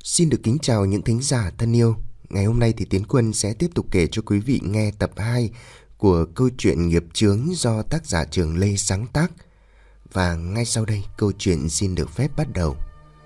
Xin được kính chào những thính giả thân yêu. Ngày hôm nay thì Tiến Quân sẽ tiếp tục kể cho quý vị nghe tập 2 của câu chuyện Nghiệp Chướng do tác giả Trường Lê sáng tác. Và ngay sau đây câu chuyện xin được phép bắt đầu.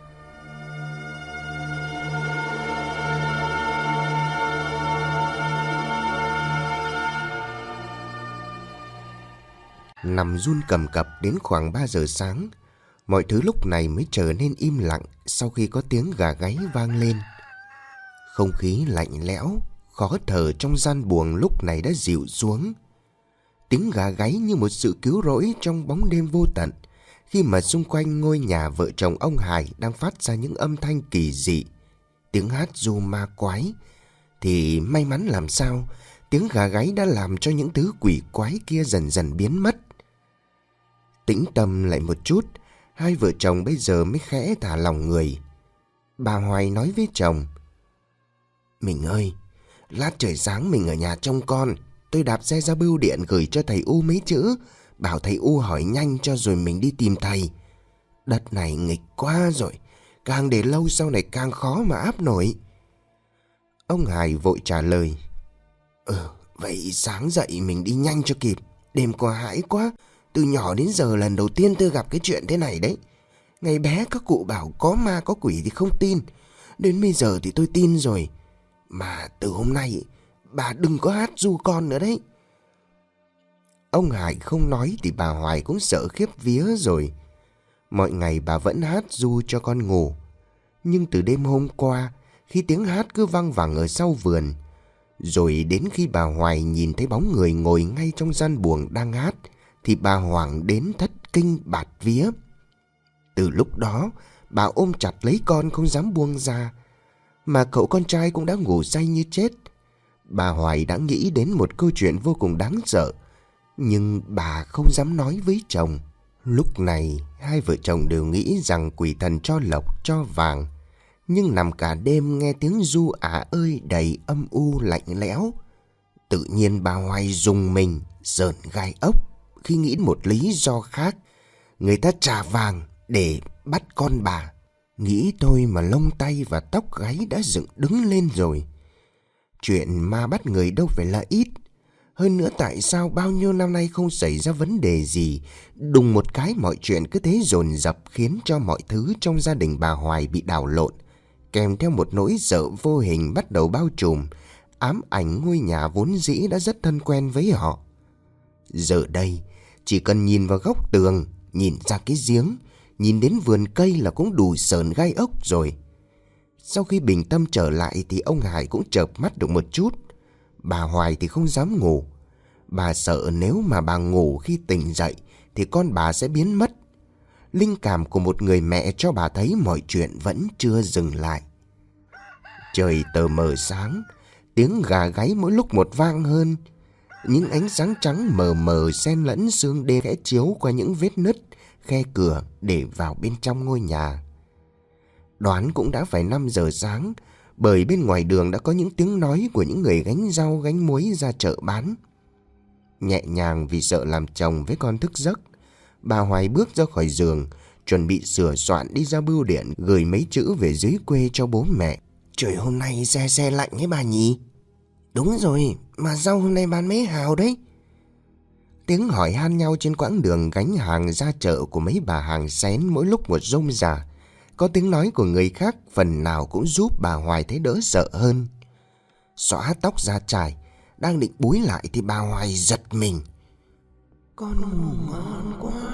Nằm run cầm cập đến khoảng 3 giờ sáng, mọi thứ lúc này mới trở nên im lặng sau khi có tiếng gà gáy vang lên. Không khí lạnh lẽo, khó thở trong gian buồng lúc này đã dịu xuống. Tiếng gà gáy như một sự cứu rỗi trong bóng đêm vô tận, khi mà xung quanh ngôi nhà vợ chồng ông Hải đang phát ra những âm thanh kỳ dị, tiếng hát ru ma quái. Thì may mắn làm sao, tiếng gà gáy đã làm cho những thứ quỷ quái kia dần dần biến mất. Tĩnh tâm lại một chút, hai vợ chồng bây giờ mới khẽ thả lòng người. Bà Hoài nói với chồng: "Mình ơi, lát trời sáng mình ở nhà trông con. Tôi đạp xe ra bưu điện gửi cho thầy U mấy chữ, bảo thầy U hỏi nhanh cho rồi mình đi tìm thầy. Đất này nghịch quá rồi, càng để lâu sau này càng khó mà áp nổi." Ông Hải vội trả lời: Vậy sáng dậy mình đi nhanh cho kịp. Đêm qua hãi quá, từ nhỏ đến giờ lần đầu tiên tôi gặp cái chuyện thế này đấy. Ngày bé các cụ bảo có ma có quỷ thì không tin, đến bây giờ thì tôi tin rồi. Mà từ hôm nay bà đừng có hát ru con nữa đấy. Ông Hải không nói thì bà Hoài cũng sợ khiếp vía rồi. Mọi ngày bà vẫn hát ru cho con ngủ. Nhưng từ đêm hôm qua, khi tiếng hát cứ văng vẳng ở sau vườn, rồi đến khi bà Hoài nhìn thấy bóng người ngồi ngay trong gian buồng đang hát, thì bà hoảng đến thất kinh bạt vía. Từ lúc đó, bà ôm chặt lấy con không dám buông ra. Mà cậu con trai cũng đã ngủ say như chết. Bà Hoài đã nghĩ đến một câu chuyện vô cùng đáng sợ, nhưng bà không dám nói với chồng. Lúc này, hai vợ chồng đều nghĩ rằng quỷ thần cho lộc cho vàng. Nhưng nằm cả đêm nghe tiếng ru ả ơi đầy âm u lạnh lẽo, tự nhiên bà Hoài rùng mình, rợn gai ốc khi nghĩ một lý do khác. Người ta trả vàng để bắt con bà. Nghĩ thôi mà lông tay và tóc gáy đã dựng đứng lên rồi. Chuyện ma bắt người đâu phải là ít. Hơn nữa tại sao bao nhiêu năm nay không xảy ra vấn đề gì, đùng một cái mọi chuyện cứ thế dồn dập, khiến cho mọi thứ trong gia đình bà Hoài bị đảo lộn, kèm theo một nỗi sợ vô hình bắt đầu bao trùm, ám ảnh ngôi nhà vốn dĩ đã rất thân quen với họ. Giờ đây, chỉ cần nhìn vào góc tường, nhìn ra cái giếng, nhìn đến vườn cây là cũng đủ sởn gai ốc rồi. Sau khi bình tâm trở lại thì ông Hải cũng chợp mắt được một chút. Bà Hoài thì không dám ngủ. Bà sợ nếu mà bà ngủ khi tỉnh dậy thì con bà sẽ biến mất. Linh cảm của một người mẹ cho bà thấy mọi chuyện vẫn chưa dừng lại. Trời tờ mờ sáng, tiếng gà gáy mỗi lúc một vang hơn. Những ánh sáng trắng mờ mờ xen lẫn sương đêm khẽ chiếu qua những vết nứt khe cửa để vào bên trong ngôi nhà. Đoán cũng đã phải 5 giờ sáng, bởi bên ngoài đường đã có những tiếng nói của những người gánh rau gánh muối ra chợ bán. Nhẹ nhàng vì sợ làm chồng với con thức giấc, bà Hoài bước ra khỏi giường, chuẩn bị sửa soạn đi ra bưu điện gửi mấy chữ về dưới quê cho bố mẹ. Trời hôm nay se se lạnh ấy bà nhỉ? Đúng rồi, mà rau hôm nay bán mấy hào đấy? Tiếng hỏi han nhau trên quãng đường gánh hàng ra chợ của mấy bà hàng xén mỗi lúc một rôm rả. Có tiếng nói của người khác phần nào cũng giúp bà Hoài thấy đỡ sợ hơn. Xõa tóc ra trải, đang định búi lại thì bà Hoài giật mình. Con ngủ ngon quá.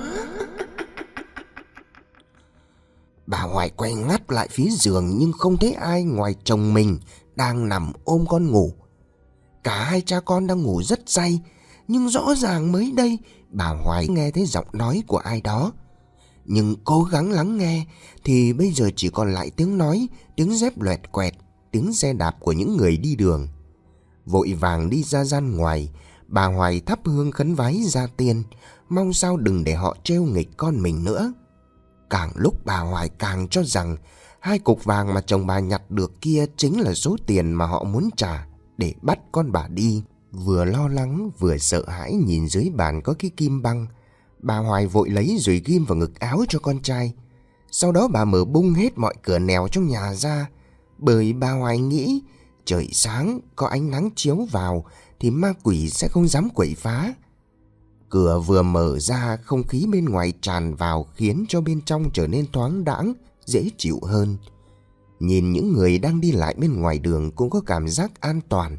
Bà Hoài quay ngắt lại phía giường nhưng không thấy ai ngoài chồng mình đang nằm ôm con ngủ. Cả hai cha con đang ngủ rất say, nhưng rõ ràng mới đây bà Hoài nghe thấy giọng nói của ai đó. Nhưng cố gắng lắng nghe thì bây giờ chỉ còn lại tiếng nói, tiếng dép loẹt quẹt, tiếng xe đạp của những người đi đường. Vội vàng đi ra gian ngoài, bà Hoài thắp hương khấn vái gia tiên, mong sao đừng để họ trêu nghịch con mình nữa. Càng lúc bà Hoài càng cho rằng 2 cục vàng mà chồng bà nhặt được kia chính là số tiền mà họ muốn trả để bắt con bà đi. Vừa lo lắng vừa sợ hãi nhìn dưới bàn có cái kim băng. Bà Hoài vội lấy rồi ghim vào ngực áo cho con trai. Sau đó bà mở bung hết mọi cửa nẻo trong nhà ra, Bởi bà Hoài nghĩ trời sáng có ánh nắng chiếu vào thì ma quỷ sẽ không dám quậy phá. Cửa vừa mở ra, không khí bên ngoài tràn vào khiến cho bên trong trở nên thoáng đãng, dễ chịu hơn. Nhìn những người đang đi lại bên ngoài đường cũng có cảm giác an toàn.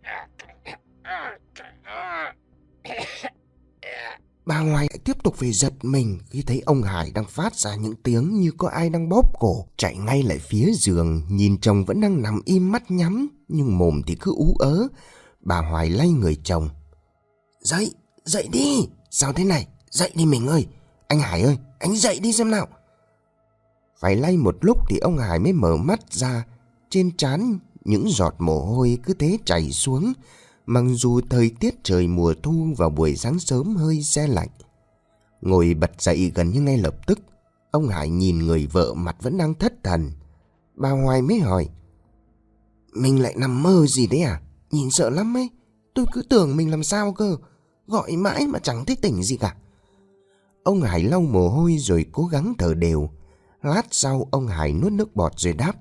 Bà Hoài tiếp tục phải giật mình khi thấy ông Hải đang phát ra những tiếng như có ai đang bóp cổ. Chạy ngay lại phía giường, nhìn chồng vẫn đang nằm im mắt nhắm, nhưng mồm thì cứ ú ớ. Bà Hoài lay người chồng. Dậy, dậy đi. Sao thế này? Dậy đi mình ơi. Anh Hải ơi, anh dậy đi xem nào. Phải lay một lúc thì ông Hải mới mở mắt ra. Trên trán những giọt mồ hôi cứ thế chảy xuống. Mặc dù thời tiết trời mùa thu vào buổi sáng sớm hơi se lạnh. Ngồi bật dậy gần như ngay lập tức, ông Hải nhìn người vợ mặt vẫn đang thất thần. Bà Hoài mới hỏi. Mình lại nằm mơ gì đấy à? Nhìn sợ lắm ấy. Tôi cứ tưởng mình làm sao cơ. Gọi mãi mà chẳng thấy tỉnh gì cả. Ông Hải lau mồ hôi rồi cố gắng thở đều. Lát sau ông Hải nuốt nước bọt rồi đáp.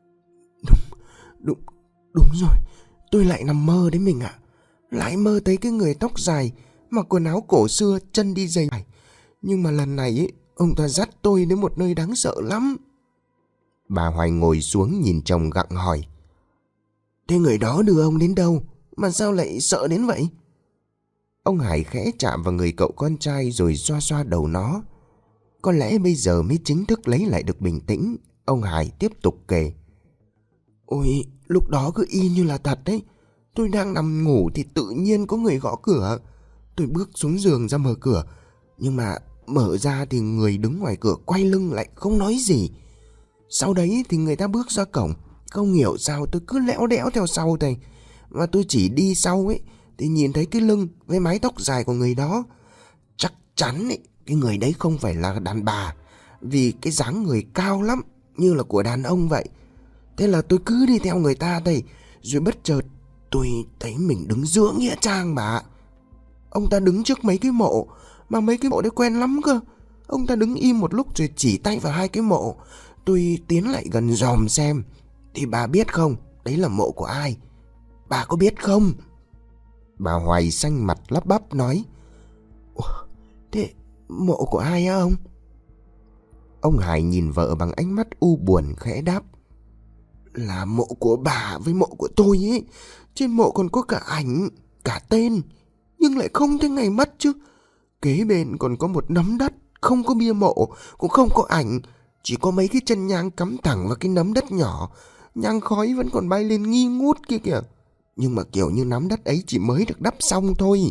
Đúng rồi. Tôi lại nằm mơ đấy mình ạ. Lại mơ thấy cái người tóc dài, mặc quần áo cổ xưa, chân đi giày. Nhưng mà lần này ấy, ông ta dắt tôi đến một nơi đáng sợ lắm. Bà Hoài ngồi xuống nhìn chồng gặng hỏi. Thế người đó đưa ông đến đâu? Mà sao lại sợ đến vậy? Ông Hải khẽ chạm vào người cậu con trai rồi xoa xoa đầu nó. Có lẽ bây giờ mới chính thức lấy lại được bình tĩnh. Ông Hải tiếp tục kể. Ôi, lúc đó cứ y như là thật đấy. Tôi đang nằm ngủ thì tự nhiên có người gõ cửa. Tôi bước xuống giường ra mở cửa. Nhưng mà mở ra thì người đứng ngoài cửa quay lưng lại không nói gì. Sau đấy thì người ta bước ra cổng. Không hiểu sao tôi cứ lẽo đẽo theo sau thầy. Và tôi chỉ đi sau ấy thì nhìn thấy cái lưng với mái tóc dài của người đó. Chắc chắn ấy, cái người đấy không phải là đàn bà. Vì cái dáng người cao lắm, như là của đàn ông vậy. Thế là tôi cứ đi theo người ta đây. Rồi bất chợt tôi thấy mình đứng giữa nghĩa trang bà. Ông ta đứng trước mấy cái mộ. Mà mấy cái mộ đấy quen lắm cơ. Ông ta đứng im một lúc rồi chỉ tay vào hai cái mộ. Tôi tiến lại gần dòm xem. Thì bà biết không, đấy là mộ của ai? Bà có biết không? Bà Hoài xanh mặt lắp bắp nói. Thế mộ của ai hả ông? Ông Hải nhìn vợ bằng ánh mắt u buồn khẽ đáp. Là mộ của bà với mộ của tôi ấy. Trên mộ còn có cả ảnh, cả tên, nhưng lại không thấy ngày mất chứ. Kế bên còn có một nắm đất, không có bia mộ, cũng không có ảnh. Chỉ có mấy cái chân nhang cắm thẳng vào cái nắm đất nhỏ. Nhang khói vẫn còn bay lên nghi ngút kia kìa. Nhưng mà kiểu như nắm đất ấy chỉ mới được đắp xong thôi.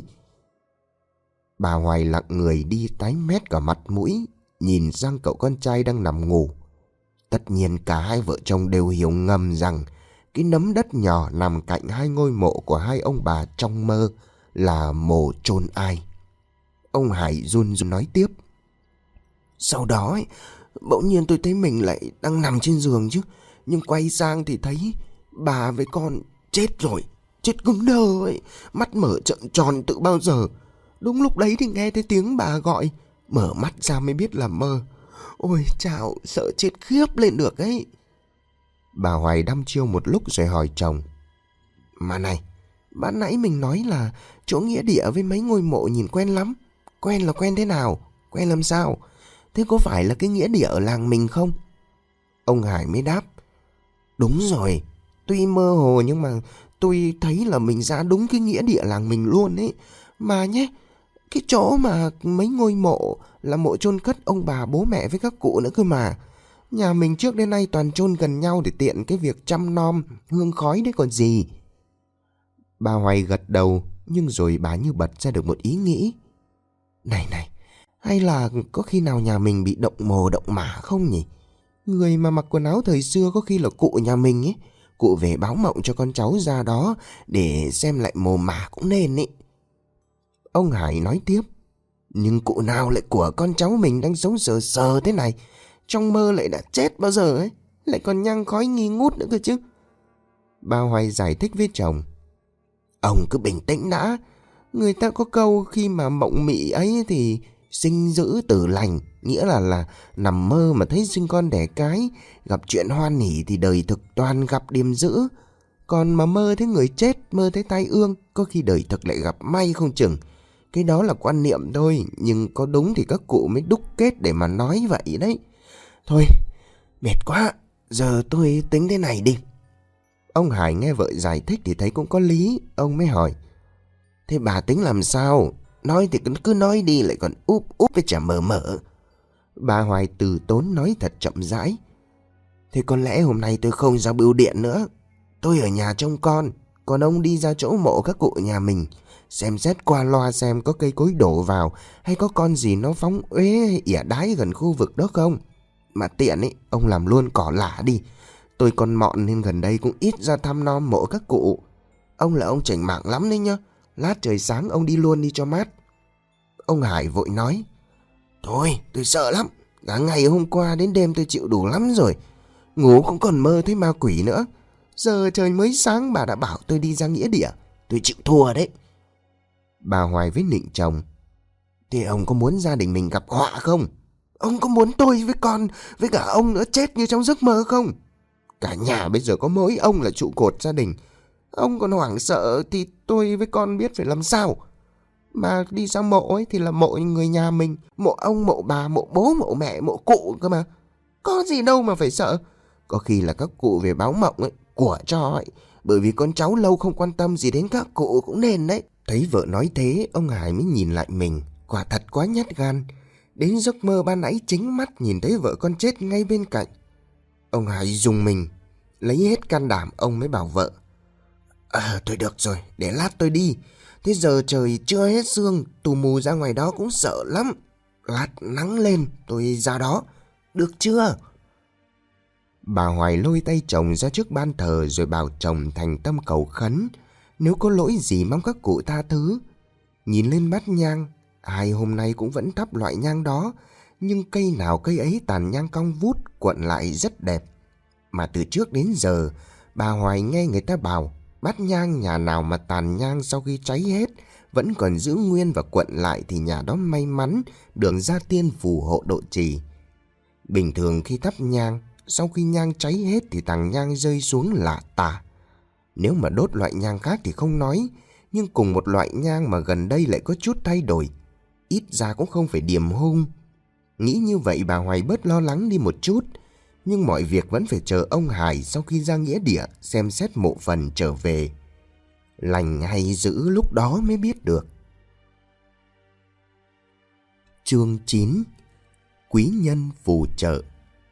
Bà Hoài lặng người đi tái mét cả mặt mũi, nhìn sang cậu con trai đang nằm ngủ. Tất nhiên cả hai vợ chồng đều hiểu ngầm rằng cái nấm đất nhỏ nằm cạnh hai ngôi mộ của hai ông bà trong mơ là mồ chôn ai. Ông Hải run run nói tiếp. Sau đó ấy, bỗng nhiên tôi thấy mình lại đang nằm trên giường chứ. Nhưng quay sang thì thấy bà với con chết rồi. Chết cứng đơ ấy. Mắt mở trợn tròn tự bao giờ. Đúng lúc đấy thì nghe thấy tiếng bà gọi. Mở mắt ra mới biết là mơ. Ôi chào, sợ chết khiếp lên được ấy. Bà Hoài đăm chiêu một lúc rồi hỏi chồng. Mà này, ban nãy mình nói là chỗ nghĩa địa với mấy ngôi mộ nhìn quen lắm. Quen là quen thế nào? Quen làm sao? Thế có phải là cái nghĩa địa ở làng mình không? Ông Hải mới đáp. Đúng rồi, tuy mơ hồ nhưng mà tôi thấy là mình ra đúng cái nghĩa địa làng mình luôn ấy. Mà nhé, cái chỗ mà mấy ngôi mộ là mộ chôn cất ông bà bố mẹ với các cụ nữa cơ mà. Nhà mình trước đến nay toàn chôn gần nhau để tiện cái việc chăm nom, hương khói đấy còn gì. Bà Hoài gật đầu, nhưng rồi bà như bật ra được một ý nghĩ. Này, hay là có khi nào nhà mình bị động mồ động mả không nhỉ? Người mà mặc quần áo thời xưa có khi là cụ nhà mình ấy. Cụ về báo mộng cho con cháu ra đó để xem lại mồ mả cũng nên ấy. Ông Hải nói tiếp. Nhưng cụ nào lại của con cháu mình đang sống sờ sờ thế này, trong mơ lại đã chết bao giờ ấy, lại còn nhang khói nghi ngút nữa cơ chứ. Bà Hoài giải thích với chồng. Ông cứ bình tĩnh đã. Người ta có câu khi mà mộng mị ấy thì Sinh dữ tử lành, nghĩa là nằm mơ mà thấy sinh con đẻ cái, gặp chuyện hoan hỉ thì đời thực toàn gặp điềm dữ. Còn mà mơ thấy người chết, mơ thấy tai ương, có khi đời thực lại gặp may không chừng. Cái đó là quan niệm thôi, nhưng có đúng thì các cụ mới đúc kết để mà nói vậy đấy. Thôi, mệt quá, giờ tôi tính thế này đi. Ông Hải nghe vợ giải thích thì thấy cũng có lý. Ông mới hỏi: thế bà tính làm sao? Nói thì cứ nói đi, lại còn úp úp với chả mờ mờ. Bà Hoài từ tốn nói thật chậm rãi: thế có lẽ hôm nay tôi không ra bưu điện nữa. Tôi ở nhà trông con, còn ông đi ra chỗ mộ các cụ nhà mình, xem xét qua loa xem có cây cối đổ vào, hay có con gì nó phóng uế hay ỉa đái gần khu vực đó không. Mà tiện ấy, ông làm luôn cỏ lả đi. Tôi còn mọn nên gần đây cũng ít ra thăm nom mộ các cụ. Ông là ông chảnh mảng lắm đấy nhá. Lát trời sáng ông đi luôn đi cho mát. Ông Hải vội nói: thôi tôi sợ lắm. Cả ngày hôm qua đến đêm tôi chịu đủ lắm rồi. Ngủ cũng còn mơ thấy ma quỷ nữa. Giờ trời mới sáng bà đã bảo tôi đi ra nghĩa địa. Tôi chịu thua đấy. Bà Hoài với nịnh chồng: thế ông có muốn gia đình mình gặp họa không? Ông có muốn tôi với con với cả ông nữa chết như trong giấc mơ không? Cả nhà bây giờ có mỗi ông là trụ cột gia đình. Ông còn hoảng sợ thì tôi với con biết phải làm sao. Mà đi ra mộ ấy thì là mộ người nhà mình, mộ ông, mộ bà, mộ bố, mộ mẹ, mộ cụ cơ mà. Có gì đâu mà phải sợ. Có khi là các cụ về báo mộng ấy, của cho ấy. Bởi vì con cháu lâu không quan tâm gì đến các cụ cũng nên đấy. Thấy vợ nói thế, ông Hải mới nhìn lại mình. Quả thật quá nhát gan. Đến giấc mơ ban nãy chính mắt nhìn thấy vợ con chết ngay bên cạnh. Ông Hải rùng mình. Lấy hết can đảm ông mới bảo vợ: thôi được rồi, để lát tôi đi. Thế giờ trời chưa hết sương, tù mù ra ngoài đó cũng sợ lắm. Lát nắng lên tôi ra đó, được chưa? Bà Hoài lôi tay chồng ra trước ban thờ rồi bảo chồng thành tâm cầu khấn. Nếu có lỗi gì mong các cụ tha thứ. Nhìn lên bát nhang, hai hôm nay cũng vẫn thắp loại nhang đó, nhưng cây nào cây ấy tàn nhang cong vút cuộn lại rất đẹp. Mà từ trước đến giờ, bà Hoài nghe người ta bảo bát nhang nhà nào mà tàn nhang sau khi cháy hết vẫn còn giữ nguyên và cuộn lại thì nhà đó may mắn, được gia tiên phù hộ độ trì. Bình thường khi thắp nhang, sau khi nhang cháy hết thì tàn nhang rơi xuống là tà. Nếu mà đốt loại nhang khác thì không nói, nhưng cùng một loại nhang mà gần đây lại có chút thay đổi, ít ra cũng không phải điềm hung. Nghĩ như vậy bà Hoài bớt lo lắng đi một chút. Nhưng mọi việc vẫn phải chờ ông Hải sau khi ra nghĩa địa xem xét mộ phần trở về. Lành hay dữ lúc đó mới biết được. Chương 9: Quý nhân phù trợ.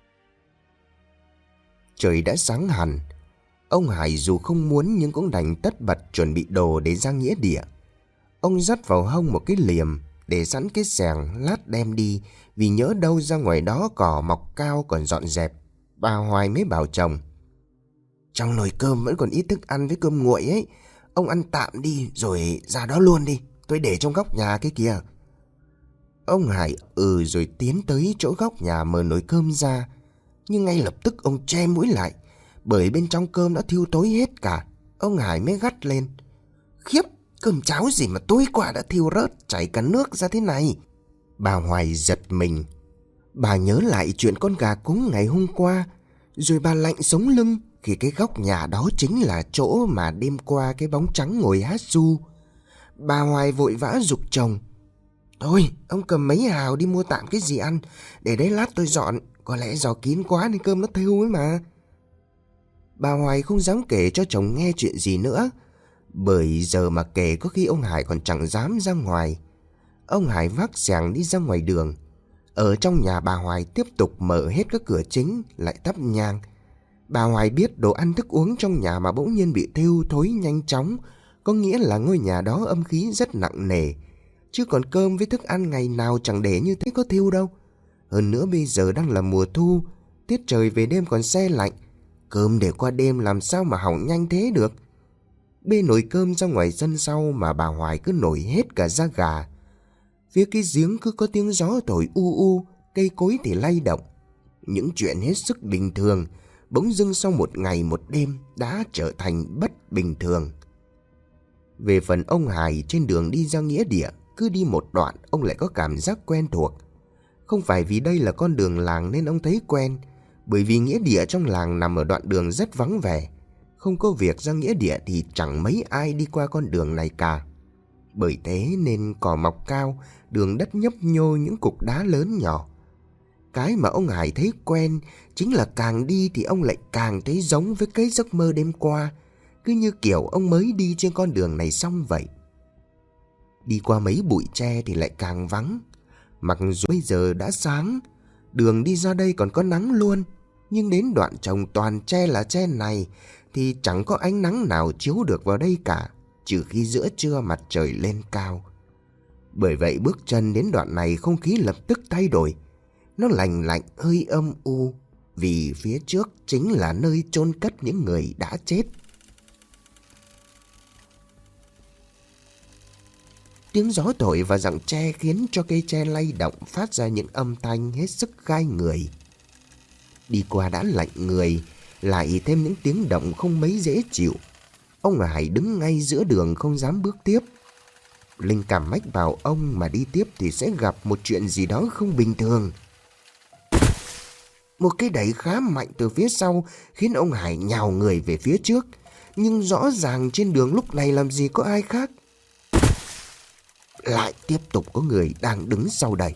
Trời đã sáng hẳn. Ông Hải dù không muốn nhưng cũng đành tất bật chuẩn bị đồ để ra nghĩa địa. Ông dắt vào hông một cái liềm để sẵn cái xẻng lát đem đi, vì nhỡ đâu ra ngoài đó cỏ mọc cao còn dọn dẹp. Bà Hoài mới bảo chồng: trong nồi cơm vẫn còn ít thức ăn với cơm nguội ấy, ông ăn tạm đi rồi ra đó luôn đi, tôi để trong góc nhà cái kia. Ông Hải rồi tiến tới chỗ góc nhà mở nồi cơm ra. Nhưng ngay lập tức ông che mũi lại, bởi bên trong cơm đã thiêu tối hết cả. Ông Hải mới gắt lên: khiếp, cơm cháo gì mà tối qua đã thiêu rớt, chảy cả nước ra thế này. Bà Hoài giật mình. Bà nhớ lại chuyện con gà cúng ngày hôm qua, rồi bà lạnh sống lưng khi cái góc nhà đó chính là chỗ mà đêm qua cái bóng trắng ngồi hát ru. Bà Hoài vội vã giục chồng: thôi, ông cầm mấy hào đi mua tạm cái gì ăn, để đấy lát tôi dọn, có lẽ giò kín quá nên cơm nó thiêu ấy mà. Bà Hoài không dám kể cho chồng nghe chuyện gì nữa, bởi giờ mà kể có khi ông Hải còn chẳng dám ra ngoài. Ông Hải vác xẻng đi ra ngoài đường. Ở trong nhà bà Hoài tiếp tục mở hết các cửa chính, lại thắp nhang. Bà Hoài biết đồ ăn thức uống trong nhà mà bỗng nhiên bị thiêu thối nhanh chóng, có nghĩa là ngôi nhà đó âm khí rất nặng nề. Chứ còn cơm với thức ăn ngày nào chẳng để như thế có thiêu đâu. Hơn nữa bây giờ đang là mùa thu, tiết trời về đêm còn se lạnh, cơm để qua đêm làm sao mà hỏng nhanh thế được. Bê nồi cơm ra ngoài sân sau mà bà Hoài cứ nổi hết cả da gà. Phía cái giếng cứ có tiếng gió thổi u u, cây cối thì lay động. Những chuyện hết sức bình thường bỗng dưng sau một ngày một đêm đã trở thành bất bình thường. Về phần ông Hải, trên đường đi ra nghĩa địa, cứ đi một đoạn ông lại có cảm giác quen thuộc. Không phải vì đây là con đường làng nên ông thấy quen, bởi vì nghĩa địa trong làng nằm ở đoạn đường rất vắng vẻ. Không có việc ra nghĩa địa thì chẳng mấy ai đi qua con đường này cả. Bởi thế nên cỏ mọc cao, đường đất nhấp nhô những cục đá lớn nhỏ. Cái mà ông Hải thấy quen chính là càng đi thì ông lại càng thấy giống với cái giấc mơ đêm qua, cứ như kiểu ông mới đi trên con đường này xong vậy. Đi qua mấy bụi tre thì lại càng vắng. Mặc dù bây giờ đã sáng, đường đi ra đây còn có nắng luôn, nhưng đến đoạn trồng toàn tre là tre này thì chẳng có ánh nắng nào chiếu được vào đây cả, trừ khi giữa trưa mặt trời lên cao. Bởi vậy bước chân đến đoạn này không khí lập tức thay đổi. Nó lành lạnh hơi âm u, vì phía trước chính là nơi chôn cất những người đã chết. Tiếng gió thổi vào rặng tre khiến cho cây tre lay động, phát ra những âm thanh hết sức gai người. Đi qua đã lạnh người, lại thêm những tiếng động không mấy dễ chịu. Ông Hải đứng ngay giữa đường không dám bước tiếp. Linh cảm mách bảo ông mà đi tiếp thì sẽ gặp một chuyện gì đó không bình thường. Một cái đẩy khá mạnh từ phía sau khiến ông Hải nhào người về phía trước. Nhưng rõ ràng trên đường lúc này làm gì có ai khác. Lại tiếp tục có người đang đứng sau đẩy.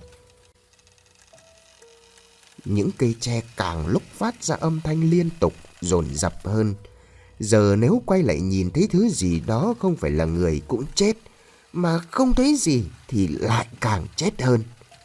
Những cây tre càng lúc phát ra âm thanh liên tục, dồn dập hơn. Giờ nếu quay lại nhìn thấy thứ gì đó không phải là người cũng chết, mà không thấy gì thì lại càng chết hơn.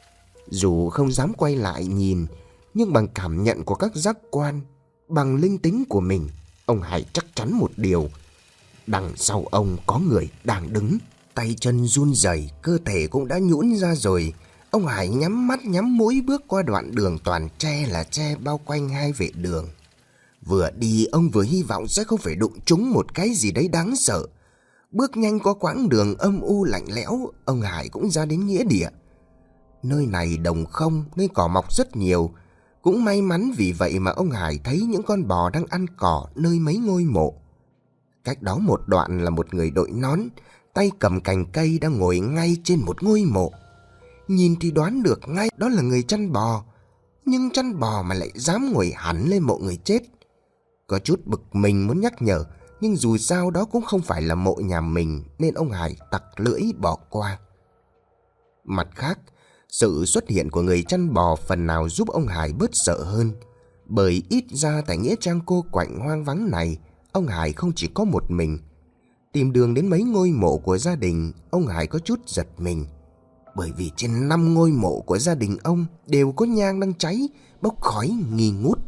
Dù không dám quay lại nhìn, nhưng bằng cảm nhận của các giác quan, bằng linh tính của mình, ông Hải chắc chắn một điều. Đằng sau ông có người đang đứng. Tay chân run rẩy, cơ thể cũng đã nhũn ra rồi. Ông Hải nhắm mắt nhắm mũi bước qua đoạn đường toàn tre là tre bao quanh hai vệ đường. Vừa đi ông vừa hy vọng sẽ không phải đụng trúng một cái gì đấy đáng sợ. Bước nhanh qua quãng đường âm u lạnh lẽo, ông Hải cũng ra đến nghĩa địa. Nơi này đồng không nên cỏ mọc rất nhiều. Cũng may mắn vì vậy mà ông Hải thấy những con bò đang ăn cỏ nơi mấy ngôi mộ. Cách đó một đoạn là một người đội nón, tay cầm cành cây đang ngồi ngay trên một ngôi mộ. Nhìn thì đoán được ngay đó là người chăn bò. Nhưng chăn bò mà lại dám ngồi hẳn lên mộ người chết. Có chút bực mình muốn nhắc nhở, nhưng dù sao đó cũng không phải là mộ nhà mình, nên ông Hải tặc lưỡi bỏ qua. Mặt khác, sự xuất hiện của người chăn bò phần nào giúp ông Hải bớt sợ hơn. Bởi ít ra tại nghĩa trang cô quạnh hoang vắng này, ông Hải không chỉ có một mình. Tìm đường đến mấy ngôi mộ của gia đình, ông Hải có chút giật mình. Bởi vì trên 5 ngôi mộ của gia đình ông đều có nhang đang cháy, bốc khói nghi ngút.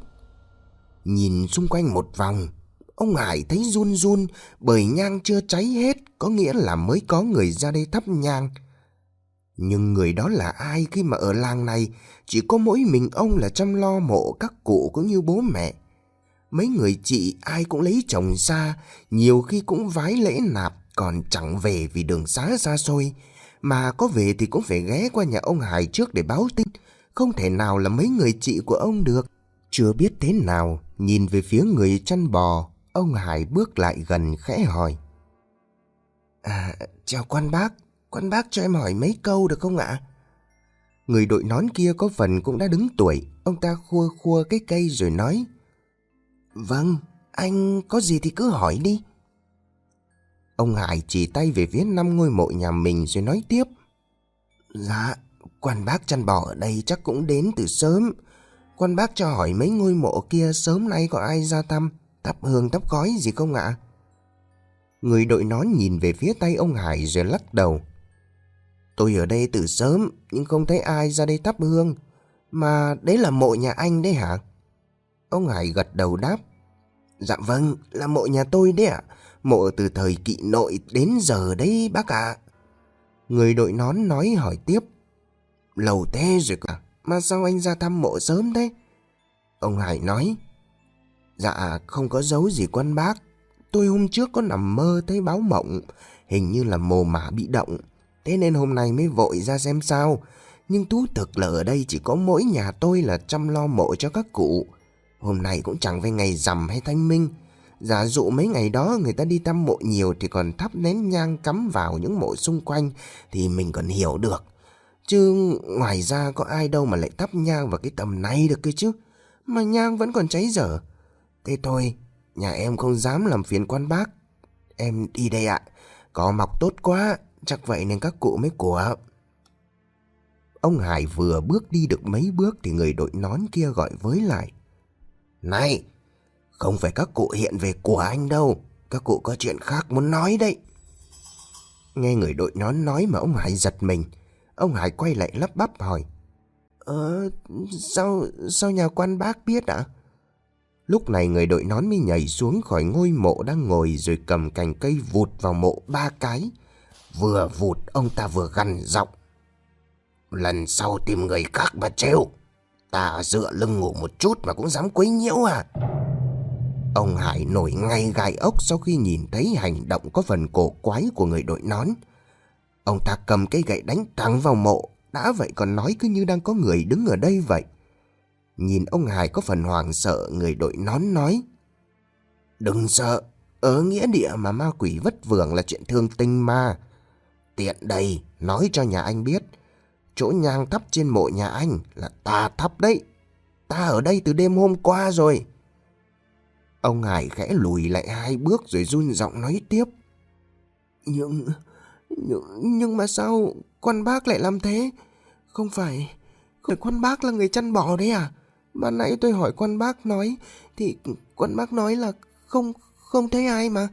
Nhìn xung quanh một vòng, ông Hải thấy run run bởi nhang chưa cháy hết, có nghĩa là mới có người ra đây thắp nhang. Nhưng người đó là ai khi mà ở làng này chỉ có mỗi mình ông là chăm lo mộ các cụ cũng như bố mẹ. Mấy người chị ai cũng lấy chồng xa, nhiều khi cũng vái lễ nạp, còn chẳng về vì đường xá xa xôi. Mà có về thì cũng phải ghé qua nhà ông Hải trước để báo tin. Không thể nào là mấy người chị của ông được. Chưa biết thế nào, nhìn về phía người chăn bò, ông Hải bước lại gần khẽ hỏi. Chào quan bác cho em hỏi mấy câu được không ạ? Người đội nón kia có phần cũng đã đứng tuổi, ông ta khua khua cái cây rồi nói. Vâng, anh có gì thì cứ hỏi đi. Ông Hải chỉ tay về phía 5 ngôi mộ nhà mình rồi nói tiếp. Dạ, quan bác chăn bò ở đây chắc cũng đến từ sớm. Quan bác cho hỏi mấy ngôi mộ kia sớm nay có ai ra thăm, thắp hương thắp khói gì không ạ? Người đội nón nhìn về phía tay ông Hải rồi lắc đầu. Tôi ở đây từ sớm nhưng không thấy ai ra đây thắp hương. Mà đấy là mộ nhà anh đấy hả? Ông Hải gật đầu đáp. Dạ vâng, là mộ nhà tôi đấy ạ. Mộ từ thời Kỵ Nội đến giờ đấy bác ạ. Người đội nón nói hỏi tiếp. Lâu thế rồi cả, mà sao anh ra thăm mộ sớm thế? Ông Hải nói. Dạ không có dấu gì quan bác. Tôi hôm trước có nằm mơ thấy báo mộng, hình như là mồ mả bị động. Thế nên hôm nay mới vội ra xem sao. Nhưng thú thực là ở đây chỉ có mỗi nhà tôi là chăm lo mộ cho các cụ. Hôm nay cũng chẳng phải ngày rằm hay thanh minh. Giả dụ mấy ngày đó người ta đi thăm mộ nhiều thì còn thắp nén nhang cắm vào những mộ xung quanh thì mình còn hiểu được. Chứ ngoài ra có ai đâu mà lại thắp nhang vào cái tầm này được cơ chứ. Mà nhang vẫn còn cháy dở. Thế thôi, nhà em không dám làm phiền quan bác. Em đi đây ạ. Cỏ mọc tốt quá, chắc vậy nên các cụ mới của. Ông Hải vừa bước đi được mấy bước thì người đội nón kia gọi với lại. Này, không phải các cụ hiện về của anh đâu. Các cụ có chuyện khác muốn nói đấy. Nghe người đội nón nói mà ông Hải giật mình. Ông Hải quay lại lắp bắp hỏi. Sao nhà quan bác biết ạ? Lúc này người đội nón mới nhảy xuống khỏi ngôi mộ đang ngồi rồi cầm cành cây vụt vào mộ 3 cái. Vừa vụt ông ta vừa gằn giọng. Lần sau tìm người khác mà trêu. Ta dựa lưng ngủ một chút mà cũng dám quấy nhiễu à? Ông Hải nổi ngay gai ốc sau khi nhìn thấy hành động có phần cổ quái của người đội nón. Ông ta cầm cây gậy đánh thẳng vào mộ. Đã vậy còn nói cứ như đang có người đứng ở đây vậy. Nhìn ông Hải có phần hoảng sợ, người đội nón nói. Đừng sợ, ở nghĩa địa mà ma quỷ vất vưởng là chuyện thương tinh ma. Tiện đây, nói cho nhà anh biết. Chỗ nhang thắp trên mộ nhà anh là ta thắp đấy. Ta ở đây từ đêm hôm qua rồi. Ông Hải khẽ lùi lại 2 bước rồi run giọng nói tiếp. Nhưng mà sao quan bác lại làm thế? Không phải quan bác là người chăn bò đấy à? Ban nãy tôi hỏi quan bác nói thì quan bác nói là không thấy ai mà.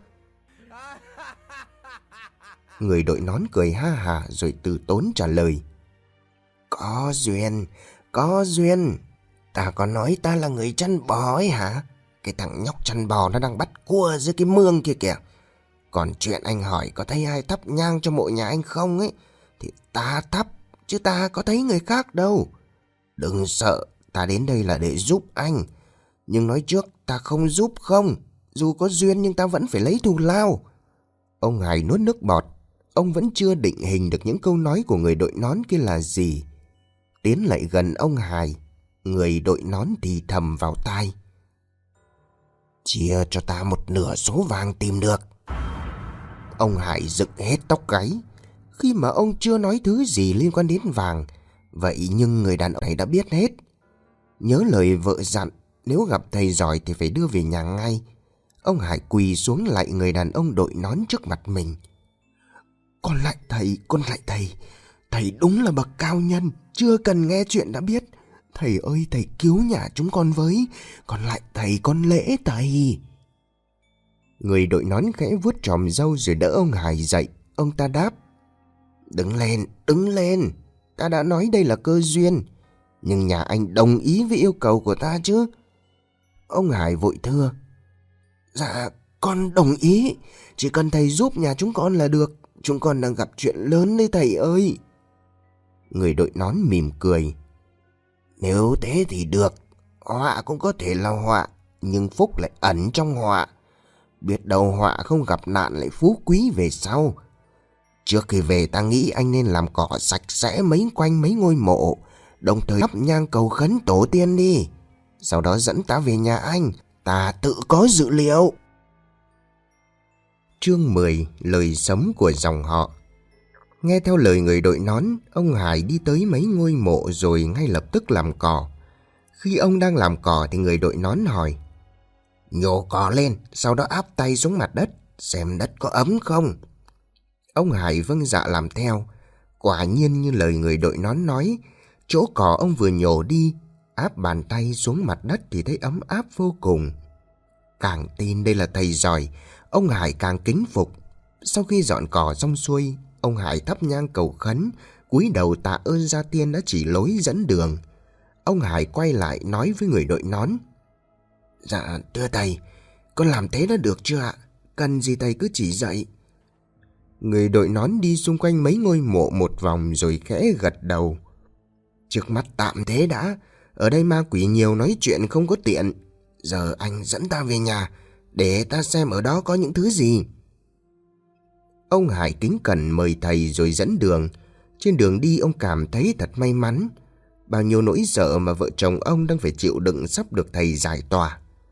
Người đội nón cười ha hả rồi từ tốn trả lời. Có duyên. Ta có nói ta là người chăn bò ấy hả? Cái thằng nhóc chăn bò nó đang bắt cua dưới cái mương kia kìa. Còn chuyện anh hỏi có thấy ai thắp nhang cho mộ nhà anh không ấy, thì ta thắp, chứ ta có thấy người khác đâu. Đừng sợ, ta đến đây là để giúp anh. Nhưng nói trước ta không giúp không. Dù có duyên nhưng ta vẫn phải lấy thù lao. Ông Hải nuốt nước bọt. Ông vẫn chưa định hình được những câu nói của người đội nón kia là gì. Tiến lại gần ông Hải, người đội nón thì thầm vào tai. Chia cho ta 1/2 số vàng tìm được. Ông Hải dựng hết tóc gáy. Khi mà ông chưa nói thứ gì liên quan đến vàng, vậy nhưng người đàn ông này đã biết hết. Nhớ lời vợ dặn, nếu gặp thầy giỏi thì phải đưa về nhà ngay. Ông Hải quỳ xuống lại người đàn ông đội nón trước mặt mình. Con lại thầy. Thầy đúng là bậc cao nhân, chưa cần nghe chuyện đã biết. Thầy ơi, thầy cứu nhà chúng con với. Con lại thầy, con lễ thầy. Người đội nón khẽ vuốt chòm râu rồi đỡ ông Hải dậy. Ông ta đáp. Đứng lên. Ta đã nói đây là cơ duyên. Nhưng nhà anh đồng ý với yêu cầu của ta chứ? Ông Hải vội thưa. Dạ, con đồng ý. Chỉ cần thầy giúp nhà chúng con là được. Chúng con đang gặp chuyện lớn đấy thầy ơi. Người đội nón mỉm cười. Nếu thế thì được. Họa cũng có thể là họa, nhưng phúc lại ẩn trong họa. Biết đâu họa không gặp nạn lại phú quý về sau. Trước khi về ta nghĩ anh nên làm cỏ sạch sẽ quanh mấy ngôi mộ, đồng thời thắp nhang cầu khấn tổ tiên đi. Sau đó dẫn ta về nhà anh. Ta tự có dự liệu. Chương 10. Lời sấm của dòng họ. Nghe theo lời người đội nón, ông Hải đi tới mấy ngôi mộ rồi ngay lập tức làm cỏ. Khi ông đang làm cỏ thì người đội nón hỏi. Nhổ cỏ lên, sau đó áp tay xuống mặt đất, xem đất có ấm không. Ông Hải vâng dạ làm theo. Quả nhiên như lời người đội nón nói, chỗ cỏ ông vừa nhổ đi, áp bàn tay xuống mặt đất thì thấy ấm áp vô cùng. Càng tin đây là thầy giỏi, ông Hải càng kính phục. Sau khi dọn cỏ xong xuôi, ông Hải thắp nhang cầu khấn, cúi đầu tạ ơn gia tiên đã chỉ lối dẫn đường. Ông Hải quay lại nói với người đội nón. Dạ thưa thầy, con làm thế đã được chưa ạ? Cần gì thầy cứ chỉ dạy. Người đội nón đi xung quanh mấy ngôi mộ một vòng rồi khẽ gật đầu. Trước mắt tạm thế đã. Ở đây ma quỷ nhiều nói chuyện không có tiện. Giờ anh dẫn ta về nhà, để ta xem ở đó có những thứ gì. Ông Hải kính cẩn mời thầy rồi dẫn đường. Trên đường đi ông cảm thấy thật may mắn. Bao nhiêu nỗi sợ mà vợ chồng ông đang phải chịu đựng sắp được thầy giải tỏa.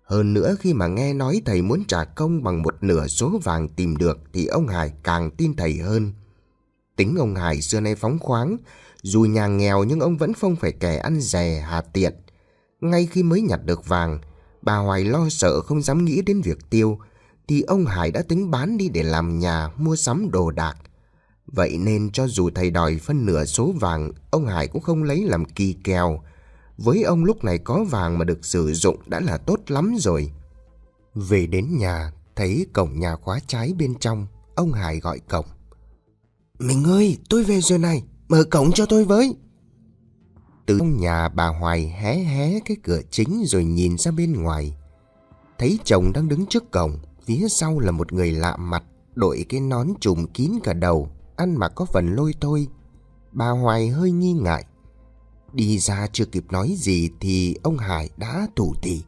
Hơn nữa khi mà nghe nói thầy muốn trả công bằng một nửa số vàng tìm được thì ông Hải càng tin thầy hơn. Tính ông Hải xưa nay phóng khoáng, dù nhà nghèo nhưng ông vẫn không phải kẻ ăn dè hà tiện. Ngay khi mới nhặt được vàng, bà Hoài lo sợ không dám nghĩ đến việc tiêu, thì ông Hải đã tính bán đi để làm nhà, mua sắm đồ đạc. Vậy nên cho dù thầy đòi phân nửa số vàng, ông Hải cũng không lấy làm kỳ kèo. Với ông lúc này có vàng mà được sử dụng đã là tốt lắm rồi. Về đến nhà, thấy cổng nhà khóa trái bên trong, ông Hải gọi cổng. Mình ơi, tôi về rồi này, mở cổng cho tôi với. Từ trong nhà bà Hoài hé hé cái cửa chính rồi nhìn ra bên ngoài. Thấy chồng đang đứng trước cổng, phía sau là một người lạ mặt, đội cái nón trùm kín cả đầu, ăn mặc có phần lôi thôi. Bà Hoài hơi nghi ngại. Đi ra chưa kịp nói gì thì ông Hải đã thủ thỉ.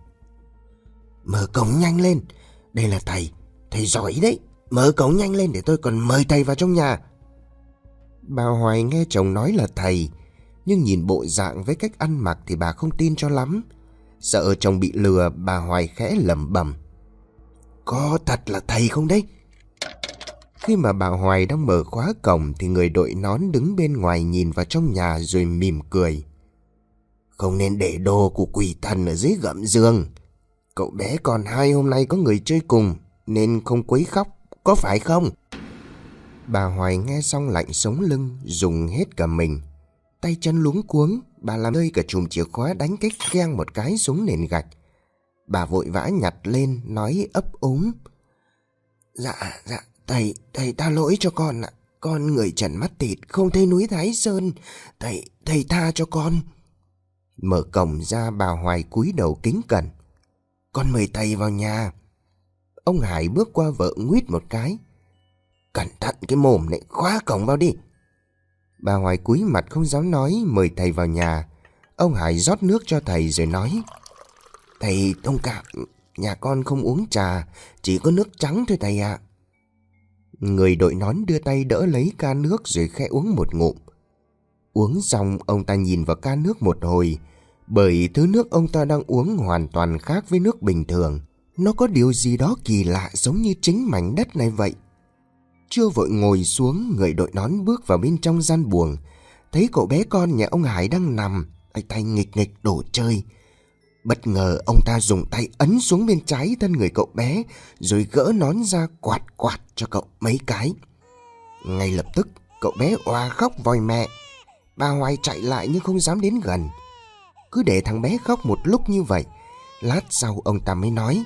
Mở cổng nhanh lên, đây là thầy giỏi đấy. Mở cổng nhanh lên để tôi còn mời thầy vào trong nhà. Bà Hoài nghe chồng nói là thầy, nhưng nhìn bộ dạng với cách ăn mặc thì bà không tin cho lắm. Sợ chồng bị lừa, bà Hoài khẽ lẩm bẩm. Có thật là thầy không đấy? Khi mà bà Hoài đang mở khóa cổng thì người đội nón đứng bên ngoài nhìn vào trong nhà rồi mỉm cười. Không nên để đồ của quỷ thần ở dưới gầm giường. Cậu bé con hai hôm nay có người chơi cùng nên không quấy khóc, có phải không? Bà Hoài nghe xong lạnh sống lưng, dùng hết cả mình. Tay chân luống cuống, bà làm rơi cả chùm chìa khóa, đánh cái keng một cái xuống nền gạch. Bà vội vã nhặt lên, nói ấp úng. Dạ, thầy tha lỗi cho con ạ. Con người trần mắt thịt, không thấy núi Thái Sơn. Thầy tha cho con. Mở cổng ra, bà Hoài cúi đầu kính cẩn. Con mời thầy vào nhà. Ông Hải bước qua vợ nguýt một cái. Cẩn thận cái mồm này, khóa cổng vào đi. Bà Hoài cúi mặt không dám nói, mời thầy vào nhà. Ông Hải rót nước cho thầy rồi nói. Thầy thông cảm, nhà con không uống trà, chỉ có nước trắng thôi thầy ạ. Người đội nón đưa tay đỡ lấy ca nước rồi khẽ uống một ngụm. Uống xong ông ta nhìn vào ca nước một hồi, bởi thứ nước ông ta đang uống hoàn toàn khác với nước bình thường. Nó có điều gì đó kỳ lạ giống như chính mảnh đất này vậy. Chưa vội ngồi xuống, người đội nón bước vào bên trong gian buồng. Thấy cậu bé con nhà ông Hải đang nằm, tay nghịch nghịch đổ chơi. Bất ngờ ông ta dùng tay ấn xuống bên trái thân người cậu bé, rồi gỡ nón ra quạt quạt cho cậu mấy cái. Ngay lập tức cậu bé oa khóc vòi mẹ. Bà Hoài chạy lại nhưng không dám đến gần. Cứ để thằng bé khóc một lúc như vậy, lát sau ông ta mới nói.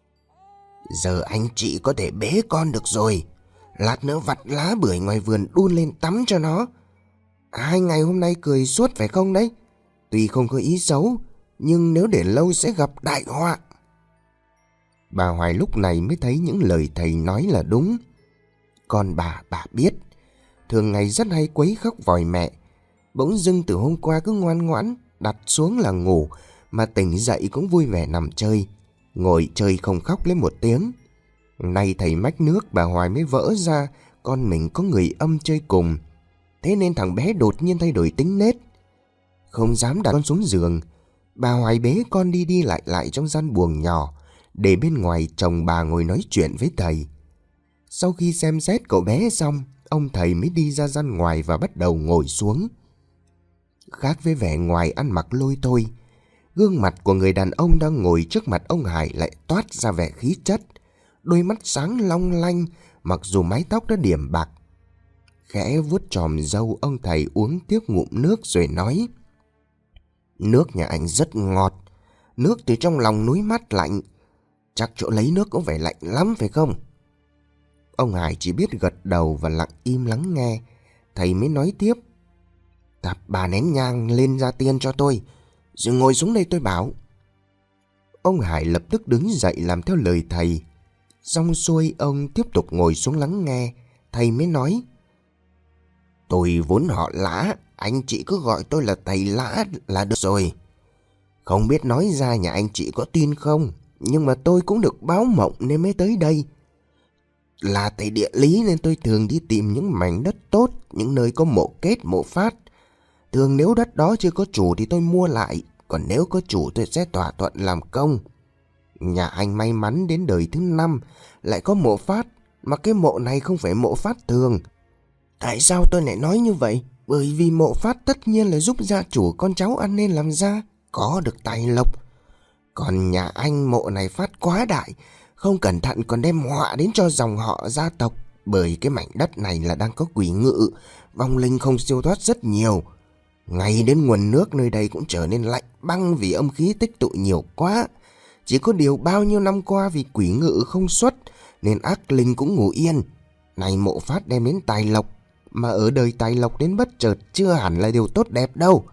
Giờ anh chị có thể bế con được rồi. Lát nữa vặt lá bưởi ngoài vườn đun lên tắm cho nó. 2 ngày hôm nay cười suốt phải không đấy? Tuy không có ý xấu, nhưng nếu để lâu sẽ gặp đại họa. Bà Hoài lúc này mới thấy những lời thầy nói là đúng. Còn bà biết, thường ngày rất hay quấy khóc vòi mẹ. Bỗng dưng từ hôm qua cứ ngoan ngoãn, đặt xuống là ngủ, mà tỉnh dậy cũng vui vẻ nằm chơi. Ngồi chơi không khóc lấy một tiếng. Nay thầy mách nước, bà Hoài mới vỡ ra con mình có người âm chơi cùng. Thế nên thằng bé đột nhiên thay đổi tính nết. Không dám đặt con xuống giường, bà Hoài bế con đi lại trong gian buồng nhỏ, để bên ngoài chồng bà ngồi nói chuyện với thầy. Sau khi xem xét cậu bé xong, ông thầy mới đi ra gian ngoài và bắt đầu ngồi xuống. Khác với vẻ ngoài ăn mặc lôi thôi, gương mặt của người đàn ông đang ngồi trước mặt ông Hải lại toát ra vẻ khí chất. Đôi mắt sáng long lanh, mặc dù mái tóc đã điểm bạc. Khẽ vuốt chòm râu, ông thầy uống tiếp ngụm nước rồi nói. Nước nhà anh rất ngọt, nước từ trong lòng núi mát lạnh. Chắc chỗ lấy nước cũng phải lạnh lắm phải không? Ông Hải chỉ biết gật đầu và lặng im lắng nghe. Thầy mới nói tiếp. Đập 3 nén nhang lên ra tiên cho tôi, rồi ngồi xuống đây tôi bảo. Ông Hải lập tức đứng dậy làm theo lời thầy. Xong xuôi ông tiếp tục ngồi xuống lắng nghe. Thầy mới nói. Tôi vốn họ Lã, anh chị cứ gọi tôi là thầy Lã là được rồi. Không biết nói ra nhà anh chị có tin không, nhưng mà tôi cũng được báo mộng nên mới tới đây. Là thầy địa lý nên tôi thường đi tìm những mảnh đất tốt, những nơi có mộ kết mộ phát. Thường nếu đất đó chưa có chủ thì tôi mua lại, còn nếu có chủ tôi sẽ thỏa thuận làm công. Nhà anh may mắn đến đời thứ 5 lại có mộ Phát, mà cái mộ này không phải mộ Phát thường. Tại sao tôi lại nói như vậy? Bởi vì mộ Phát tất nhiên là giúp gia chủ con cháu ăn nên làm ra, có được tài lộc. Còn nhà anh mộ này Phát quá đại, không cẩn thận còn đem họa đến cho dòng họ gia tộc. Bởi cái mảnh đất này là đang có quỷ ngự, vong linh không siêu thoát rất nhiều. Ngay đến nguồn nước nơi đây cũng trở nên lạnh băng vì âm khí tích tụ nhiều quá. Chỉ có điều bao nhiêu năm qua vì quỷ ngự không xuất nên ác linh cũng ngủ yên. Này mộ Phát đem đến tài lộc, mà ở đời tài lộc đến bất chợt chưa hẳn là điều tốt đẹp đâu.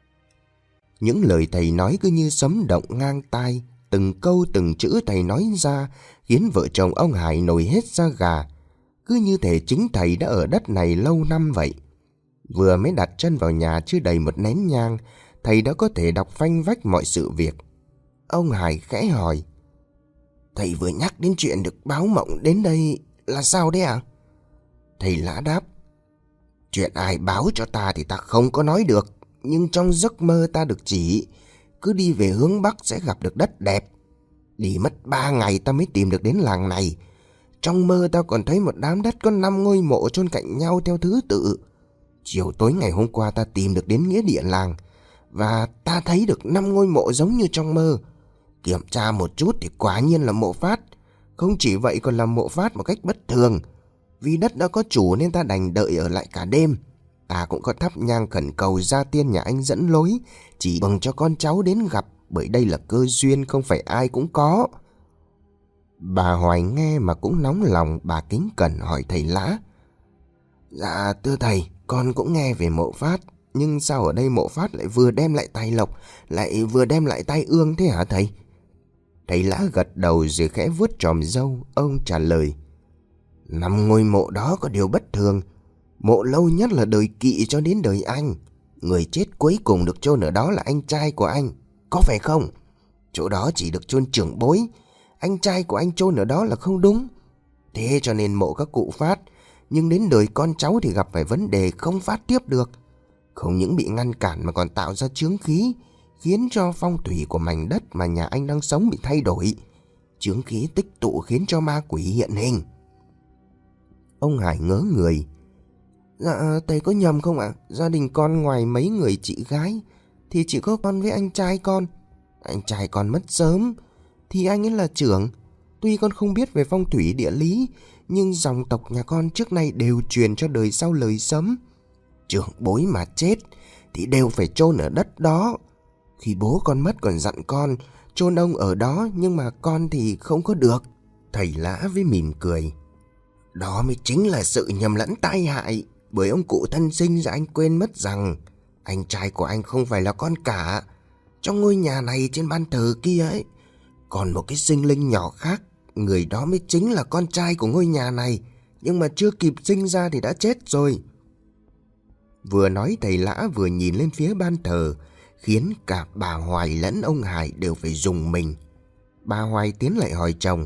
Những lời thầy nói cứ như sấm động ngang tai, từng câu từng chữ thầy nói ra khiến vợ chồng ông Hải nổi hết da gà. Cứ như thể chính thầy đã ở đất này lâu năm vậy. Vừa mới đặt chân vào nhà chưa đầy một nén nhang, thầy đã có thể đọc phanh vách mọi sự việc. Ông Hải khẽ hỏi: Thầy vừa nhắc đến chuyện được báo mộng đến đây là sao đấy ạ? Thầy Lã đáp: Chuyện ai báo cho ta thì ta không có nói được, nhưng trong giấc mơ ta được chỉ cứ đi về hướng Bắc sẽ gặp được đất đẹp. Đi mất 3 ngày ta mới tìm được đến làng này. Trong mơ ta còn thấy một đám đất có 5 ngôi mộ chôn cạnh nhau theo thứ tự. Chiều tối ngày hôm qua ta tìm được đến nghĩa địa làng, và ta thấy được 5 ngôi mộ giống như trong mơ. Kiểm tra một chút thì quả nhiên là mộ Phát. Không chỉ vậy còn là mộ Phát một cách bất thường. Vì đất đã có chủ nên ta đành đợi ở lại cả đêm. Ta cũng có thắp nhang khẩn cầu gia tiên nhà anh dẫn lối, chỉ bằng cho con cháu đến gặp, bởi đây là cơ duyên không phải ai cũng có. Bà Hoài nghe mà cũng nóng lòng, bà kính cẩn hỏi thầy Lã: Dạ thưa thầy, con cũng nghe về mộ Phát, nhưng sao ở đây mộ Phát lại vừa đem lại tài lộc, lại vừa đem lại tai ương thế hả thầy? Thầy Lã gật đầu rồi khẽ vuốt chòm râu. Ông trả lời: 5 ngôi mộ đó có điều bất thường. Mộ lâu nhất là đời Kỵ cho đến đời anh. Người chết cuối cùng được chôn ở đó là anh trai của anh, có phải không? Chỗ đó chỉ được chôn trưởng bối, anh trai của anh chôn ở đó là không đúng. Thế cho nên mộ các cụ Phát, nhưng đến đời con cháu thì gặp phải vấn đề không phát tiếp được. Không những bị ngăn cản mà còn tạo ra chướng khí, khiến cho phong thủy của mảnh đất mà nhà anh đang sống bị thay đổi. Chướng khí tích tụ khiến cho ma quỷ hiện hình. Ông Hải ngớ người: Dạ thầy có nhầm không ạ? Gia đình con ngoài mấy người chị gái thì chỉ có con với anh trai con. Anh trai con mất sớm thì anh ấy là trưởng. Tuy con không biết về phong thủy địa lý, nhưng dòng tộc nhà con trước nay đều truyền cho đời sau lời sấm: trưởng bối mà chết thì đều phải chôn ở đất đó. Khi bố con mất còn dặn con chôn ông ở đó, nhưng mà con thì không có được. Thầy Lã với mỉm cười: Đó mới chính là sự nhầm lẫn tai hại. Bởi ông cụ thân sinh ra anh quên mất rằng anh trai của anh không phải là con cả. Trong ngôi nhà này trên ban thờ kia ấy, còn một cái sinh linh nhỏ khác. Người đó mới chính là con trai của ngôi nhà này, nhưng mà chưa kịp sinh ra thì đã chết rồi. Vừa nói thầy Lã vừa nhìn lên phía ban thờ, khiến cả bà Hoài lẫn ông Hải đều phải rùng mình. Bà Hoài tiến lại hỏi chồng: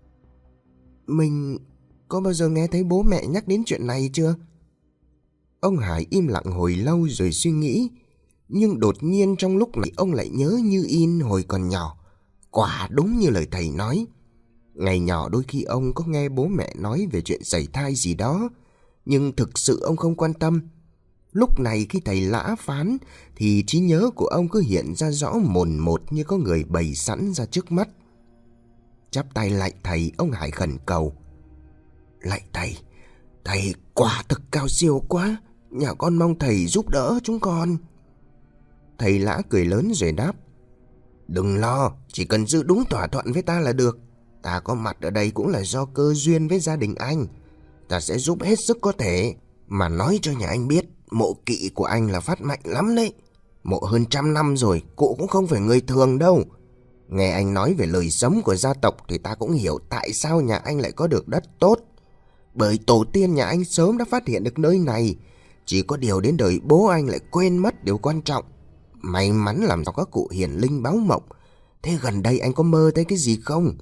Mình có bao giờ nghe thấy bố mẹ nhắc đến chuyện này chưa? Ông Hải im lặng hồi lâu rồi suy nghĩ. Nhưng đột nhiên trong lúc này ông lại nhớ như in hồi còn nhỏ. Quả đúng như lời thầy nói. Ngày nhỏ đôi khi ông có nghe bố mẹ nói về chuyện sảy thai gì đó, nhưng thực sự ông không quan tâm. Lúc này khi thầy Lã phán thì trí nhớ của ông cứ hiện ra rõ mồn một như có người bày sẵn ra trước mắt. Chắp tay lạy thầy, ông Hải khẩn cầu: Lạy thầy, thầy quả thực cao siêu quá. Nhà con mong thầy giúp đỡ chúng con. Thầy Lã cười lớn rồi đáp: Đừng lo, chỉ cần giữ đúng thỏa thuận với ta là được. Ta có mặt ở đây cũng là do cơ duyên với gia đình anh. Ta sẽ giúp hết sức có thể. Mà nói cho nhà anh biết, mộ Kỵ của anh là phát mạnh lắm đấy. Mộ hơn 100 năm rồi, cụ cũng không phải người thường đâu. Nghe anh nói về lời sấm của gia tộc thì ta cũng hiểu tại sao nhà anh lại có được đất tốt. Bởi tổ tiên nhà anh sớm đã phát hiện được nơi này. Chỉ có điều đến đời bố anh lại quên mất điều quan trọng. May mắn làm cho các cụ hiển linh báo mộng. Thế gần đây anh có mơ thấy cái gì không?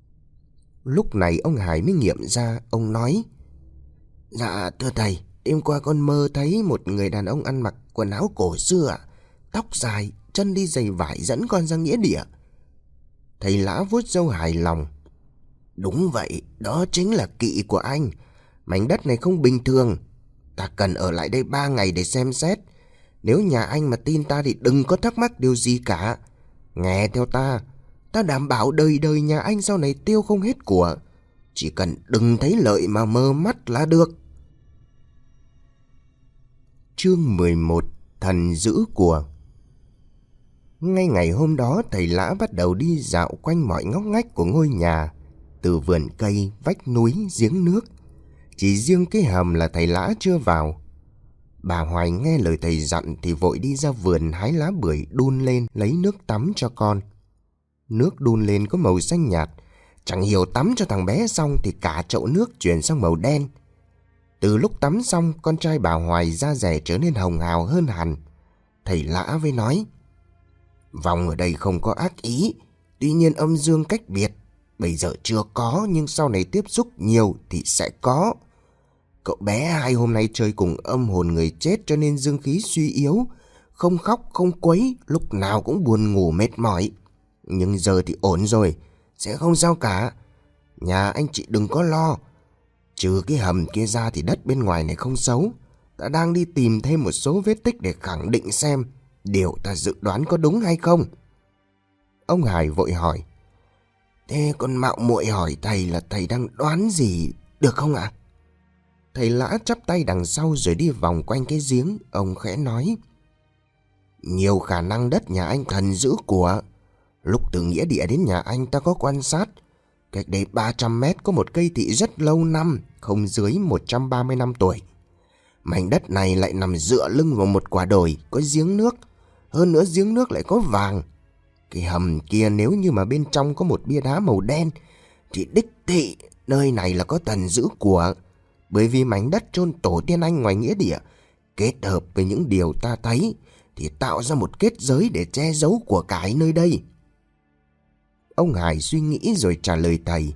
Lúc này ông Hải mới nghiệm ra. Ông nói: Dạ thưa thầy, đêm qua con mơ thấy một người đàn ông ăn mặc quần áo cổ xưa, tóc dài, chân đi giày vải dẫn con ra nghĩa địa. Thầy Lã vuốt râu hài lòng. Đúng vậy, đó chính là kỵ của anh. Mảnh đất này không bình thường. Ta cần ở lại đây 3 ngày để xem xét. Nếu nhà anh mà tin ta thì đừng có thắc mắc điều gì cả. Nghe theo ta, ta đảm bảo đời đời nhà anh sau này tiêu không hết của. Chỉ cần đừng thấy lợi mà mơ mắt là được. Chương 11. Thần giữ của. Ngay ngày hôm đó, thầy Lã bắt đầu đi dạo quanh mọi ngóc ngách của ngôi nhà, từ vườn cây, vách núi, giếng nước. Chỉ riêng cái hầm là thầy Lã chưa vào. Bà Hoài nghe lời thầy dặn thì vội đi ra vườn hái lá bưởi đun lên lấy nước tắm cho con. Nước đun lên có màu xanh nhạt, chẳng hiểu tắm cho thằng bé xong thì cả chậu nước chuyển sang màu đen. Từ lúc tắm xong, con trai bà Hoài da dẻ trở nên hồng hào hơn hẳn. Thầy Lã mới nói: Vong ở đây không có ác ý, tuy nhiên âm dương cách biệt. Bây giờ chưa có, nhưng sau này tiếp xúc nhiều thì sẽ có. Cậu bé 2 hôm nay chơi cùng âm hồn người chết cho nên dương khí suy yếu, không khóc không quấy, lúc nào cũng buồn ngủ mệt mỏi. Nhưng giờ thì ổn rồi, sẽ không sao cả. Nhà anh chị đừng có lo. Trừ cái hầm kia ra thì đất bên ngoài này không xấu. Ta đang đi tìm thêm một số vết tích để khẳng định xem điều ta dự đoán có đúng hay không. Ông Hải vội hỏi: Thế con mạo muội hỏi thầy là thầy đang đoán gì được không ạ? Thầy Lã chắp tay đằng sau rồi đi vòng quanh cái giếng. Ông khẽ nói: Nhiều khả năng đất nhà anh thần giữ của. Lúc từ nghĩa địa đến nhà anh ta có quan sát. Cách đây 300 mét có một cây thị rất lâu năm, không dưới 130 năm tuổi. Mảnh đất này lại nằm dựa lưng vào một quả đồi có giếng nước. Hơn nữa giếng nước lại có vàng. Cái hầm kia nếu như mà bên trong có một bia đá màu đen thì đích thị nơi này là có thần giữ của. Bởi vì mảnh đất chôn tổ tiên anh ngoài nghĩa địa kết hợp với những điều ta thấy thì tạo ra một kết giới để che giấu của cải nơi đây. Ông Hải suy nghĩ rồi trả lời thầy: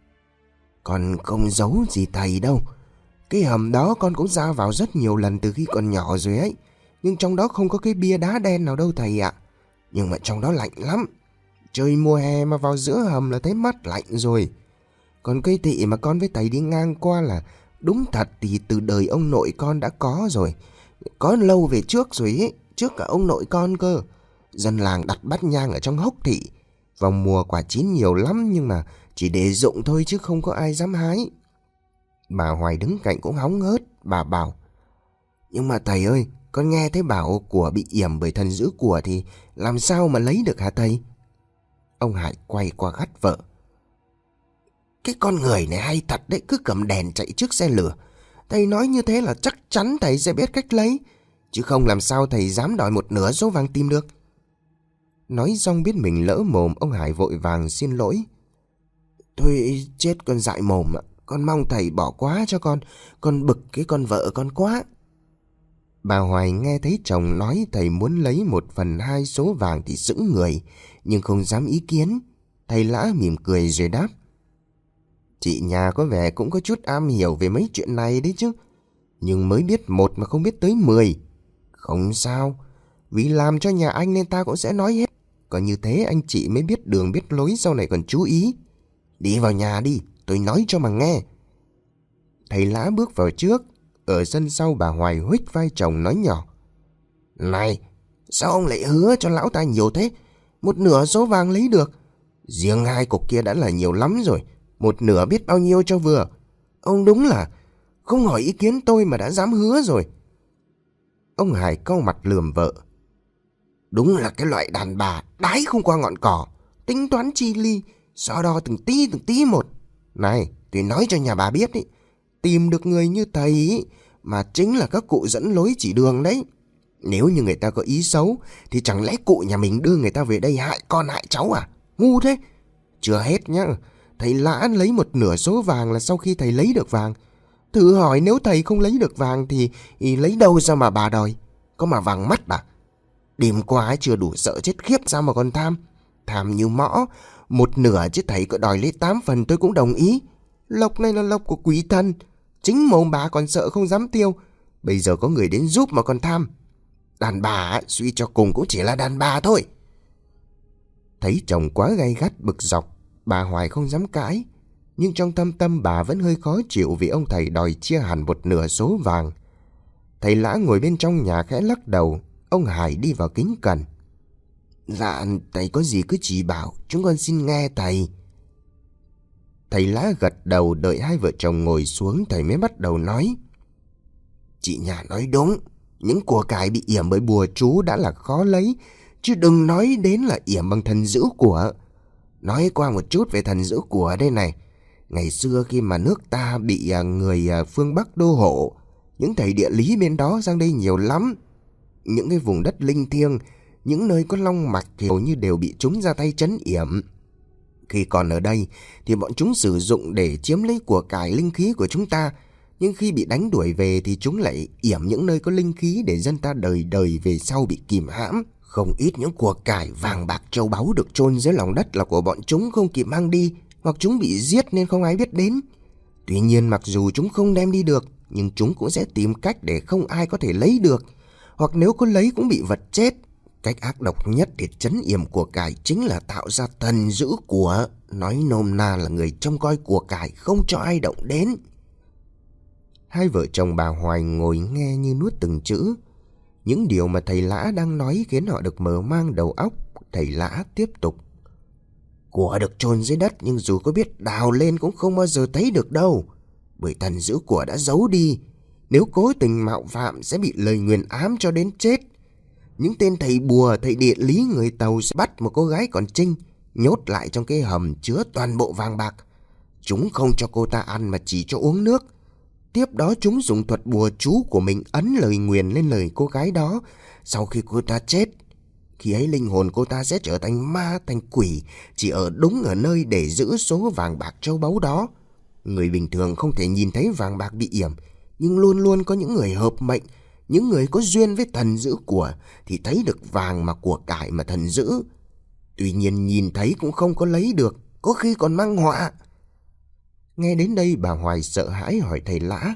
Con không giấu gì thầy đâu. Cái hầm đó con cũng ra vào rất nhiều lần từ khi còn nhỏ rồi ấy. Nhưng trong đó không có cái bia đá đen nào đâu thầy ạ. Nhưng mà trong đó lạnh lắm. Trời mùa hè mà vào giữa hầm là thấy mát lạnh rồi. Còn cây thị mà con với thầy đi ngang qua là đúng thật thì từ đời ông nội con đã có rồi. Có lâu về trước rồi ấy. Trước cả ông nội con cơ. Dân làng đặt bát nhang ở trong hốc thị. Vào mùa quả chín nhiều lắm, nhưng mà chỉ để dụng thôi chứ không có ai dám hái. Bà Hoài đứng cạnh cũng hóng hớt. Bà bảo: Nhưng mà thầy ơi, con nghe thấy bảo của bị yểm bởi thần giữ của thì làm sao mà lấy được hả thầy? Ông Hải quay qua gắt vợ: Cái con người này hay thật đấy, cứ cầm đèn chạy trước xe lửa. Thầy nói như thế là chắc chắn thầy sẽ biết cách lấy, chứ không làm sao thầy dám đòi một nửa số vàng tìm được. Nói xong biết mình lỡ mồm, ông Hải vội vàng xin lỗi: Thôi chết con dại mồm ạ. Con mong thầy bỏ qua cho con bực cái con vợ con quá. Bà Hoài nghe thấy chồng nói thầy muốn lấy 1/2 số vàng thì sững người, nhưng không dám ý kiến. Thầy Lã mỉm cười rồi đáp: Chị nhà có vẻ cũng có chút am hiểu về mấy chuyện này đấy chứ. Nhưng mới biết 1 mà không biết tới 10. Không sao, vì làm cho nhà anh nên ta cũng sẽ nói hết. Còn như thế anh chị mới biết đường biết lối sau này còn chú ý. Đi vào nhà đi, tôi nói cho mà nghe. Thầy Lã bước vào trước. Ở sân sau, bà Hoài huých vai chồng nói nhỏ: Này, sao ông lại hứa cho lão ta nhiều thế? 1/2 số vàng lấy được. Riêng 2 cục kia đã là nhiều lắm rồi. 1/2 biết bao nhiêu cho vừa. Ông đúng là không hỏi ý kiến tôi mà đã dám hứa rồi. Ông Hải cau mặt lườm vợ: Đúng là cái loại đàn bà đái không qua ngọn cỏ, tính toán chi ly, so đo từng tí một. Này, tôi nói cho nhà bà biết ý, tìm được người như thầy ý, mà chính là các cụ dẫn lối chỉ đường đấy. Nếu như người ta có ý xấu thì chẳng lẽ cụ nhà mình đưa người ta về đây hại con hại cháu à? Ngu thế. Chưa hết nhá, thầy Lã lấy 1/2 số vàng là sau khi thầy lấy được vàng. Thử hỏi nếu thầy không lấy được vàng thì lấy đâu ra mà bà đòi? Có mà vàng mắt à? Đêm qua ấy chưa đủ sợ chết khiếp sao mà còn tham. Tham như mõ. 1/2 chứ thầy có đòi lấy 8 phần tôi cũng đồng ý. Lộc này là lộc của quý thần. Chính mồm bà còn sợ không dám tiêu. Bây giờ có người đến giúp mà còn tham. Đàn bà suy cho cùng cũng chỉ là đàn bà thôi. Thầy Thấy chồng quá gay gắt bực dọc, bà Hoài không dám cãi. Nhưng trong thâm tâm bà vẫn hơi khó chịu vì ông thầy đòi chia hẳn một nửa số vàng. Thầy Lã ngồi bên trong nhà khẽ lắc đầu. Ông Hải đi vào kính cẩn. Dạ, thầy có gì cứ chỉ bảo, chúng con xin nghe thầy. Thầy Lã gật đầu, đợi hai vợ chồng ngồi xuống thầy mới bắt đầu nói. Chị nhà nói đúng, những của cải bị yểm bởi bùa chú đã là khó lấy, chứ đừng nói đến là yểm bằng thần giữ của. Nói qua một chút về thần giữ của đây này. Ngày xưa khi mà nước ta bị người phương Bắc đô hộ, những thầy địa lý bên đó sang đây nhiều lắm. Những cái vùng đất linh thiêng, những nơi có long mạch thì hầu như đều bị chúng ra tay trấn yểm. Khi còn ở đây thì bọn chúng sử dụng để chiếm lấy của cải linh khí của chúng ta. Nhưng khi bị đánh đuổi về thì chúng lại yểm những nơi có linh khí để dân ta đời đời về sau bị kìm hãm. Không ít những của cải vàng bạc châu báu được chôn dưới lòng đất là của bọn chúng không kịp mang đi, hoặc chúng bị giết nên không ai biết đến. Tuy nhiên mặc dù chúng không đem đi được, nhưng chúng cũng sẽ tìm cách để không ai có thể lấy được. Hoặc nếu có lấy cũng bị vật chết. Cách ác độc nhất để trấn yểm của cải chính là tạo ra thần giữ của. Nói nôm na là người trông coi của cải không cho ai động đến. Hai vợ chồng bà Hoài ngồi nghe như nuốt từng chữ. Những điều mà thầy Lã đang nói khiến họ được mở mang đầu óc. Thầy Lã tiếp tục. Của được chôn dưới đất nhưng dù có biết đào lên cũng không bao giờ thấy được đâu. Bởi thần giữ của đã giấu đi. Nếu cố tình mạo phạm sẽ bị lời nguyền ám cho đến chết. Những tên thầy bùa, thầy địa lý người Tàu sẽ bắt một cô gái còn trinh, nhốt lại trong cái hầm chứa toàn bộ vàng bạc. Chúng không cho cô ta ăn mà chỉ cho uống nước. Tiếp đó chúng dùng thuật bùa chú của mình ấn lời nguyền lên lời cô gái đó. Sau khi cô ta chết, khi ấy linh hồn cô ta sẽ trở thành ma, thành quỷ, chỉ ở đúng ở nơi để giữ số vàng bạc châu báu đó. Người bình thường không thể nhìn thấy vàng bạc bị yểm, nhưng luôn luôn có những người hợp mệnh, những người có duyên với thần giữ của thì thấy được vàng mà của cải mà thần giữ. Tuy nhiên nhìn thấy cũng không có lấy được, có khi còn mang họa. Nghe đến đây bà Hoài sợ hãi hỏi thầy Lã.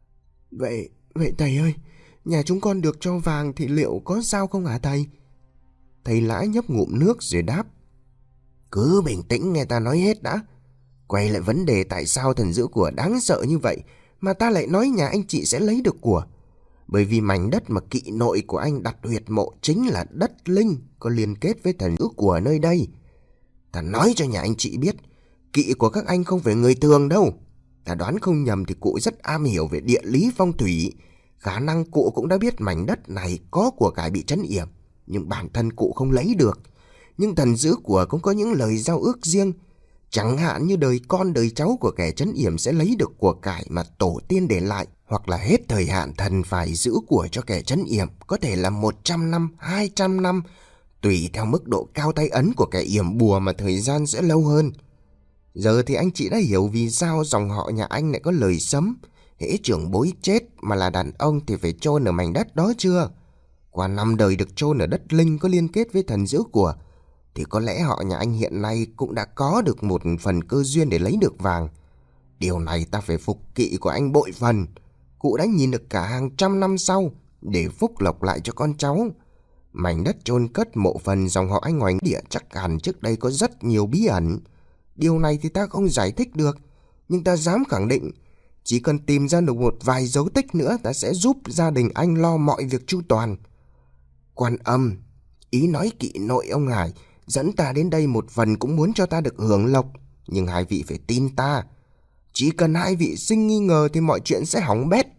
Vậy thầy ơi, nhà chúng con được cho vàng thì liệu có sao không hả thầy? Thầy Lã nhấp ngụm nước rồi đáp. Cứ bình tĩnh nghe ta nói hết đã. Quay lại vấn đề tại sao thần giữ của đáng sợ như vậy mà ta lại nói nhà anh chị sẽ lấy được của. Bởi vì mảnh đất mà kỵ nội của anh đặt huyệt mộ chính là đất linh có liên kết với thần giữ của nơi đây. Ta nói cho nhà anh chị biết, kỵ của các anh không phải người thường đâu. Ta đoán không nhầm thì cụ rất am hiểu về địa lý phong thủy. Khả năng cụ cũng đã biết mảnh đất này có của cải bị trấn yểm, nhưng bản thân cụ không lấy được. Nhưng thần giữ của cũng có những lời giao ước riêng. Chẳng hạn như đời con đời cháu của kẻ trấn yểm sẽ lấy được của cải mà tổ tiên để lại. Hoặc là hết thời hạn thần phải giữ của cho kẻ trấn yểm, có thể là 100 năm, 200 năm. Tùy theo mức độ cao tay ấn của kẻ yểm bùa mà thời gian sẽ lâu hơn. Giờ thì anh chị đã hiểu vì sao dòng họ nhà anh lại có lời sấm. Hễ trưởng bối chết mà là đàn ông thì phải chôn ở mảnh đất đó chưa? Qua 5 đời được chôn ở đất linh có liên kết với thần giữ của, thì có lẽ họ nhà anh hiện nay cũng đã có được một phần cơ duyên để lấy được vàng. Điều này ta phải phục kỵ của anh bội phần. Cụ đã nhìn được cả hàng trăm năm sau để phúc lộc lại cho con cháu. Mảnh đất chôn cất mộ phần dòng họ anh ngoài địa chắc hẳn trước đây có rất nhiều bí ẩn. Điều này thì ta không giải thích được, nhưng ta dám khẳng định chỉ cần tìm ra được một vài dấu tích nữa, ta sẽ giúp gia đình anh lo mọi việc chu toàn. Quan Âm, ý nói kỵ nội ông Hải dẫn ta đến đây một phần cũng muốn cho ta được hưởng lộc, nhưng hai vị phải tin ta. Chỉ cần hai vị sinh nghi ngờ thì mọi chuyện sẽ hỏng bét.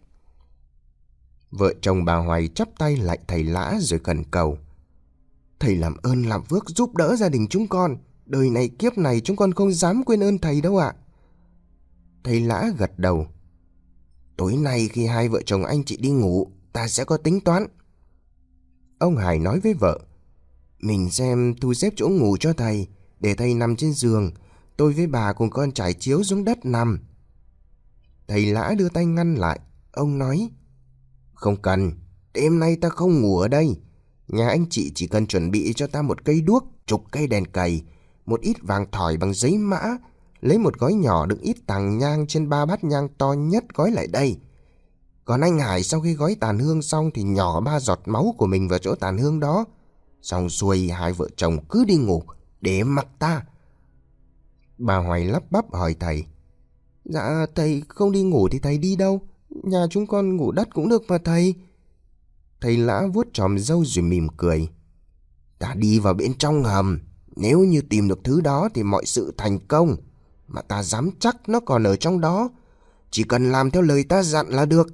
Vợ chồng bà Hoài chắp tay lại thầy Lã rồi khẩn cầu. Thầy làm ơn làm phước giúp đỡ gia đình chúng con. Đời này kiếp này chúng con không dám quên ơn thầy đâu ạ. Thầy Lã gật đầu. Tối nay khi hai vợ chồng anh chị đi ngủ, ta sẽ có tính toán. Ông Hải nói với vợ. Mình xem thu xếp chỗ ngủ cho thầy, để thầy nằm trên giường. Tôi với bà cùng con trải chiếu xuống đất nằm. Thầy Lã đưa tay ngăn lại. Ông nói. Không cần, đêm nay ta không ngủ ở đây. Nhà anh chị chỉ cần chuẩn bị cho ta một cây đuốc, chục cây đèn cầy, một ít vàng thỏi bằng giấy mã, lấy một gói nhỏ đựng ít tàng nhang trên 3 bát nhang to nhất gói lại đây. Còn anh Hải sau khi gói tàn hương xong thì nhỏ 3 giọt máu của mình vào chỗ tàn hương đó. Xong xuôi hai vợ chồng cứ đi ngủ, Để mặc ta. Bà Hoài lắp bắp hỏi thầy. Dạ thầy không đi ngủ thì thầy đi đâu? Nhà chúng con ngủ đất cũng được mà thầy. Thầy Lã vuốt chòm râu rồi mỉm cười. Ta đi vào bên trong hầm. Nếu như tìm được thứ đó thì mọi sự thành công. Mà ta dám chắc nó còn ở trong đó. Chỉ cần làm theo lời ta dặn là được.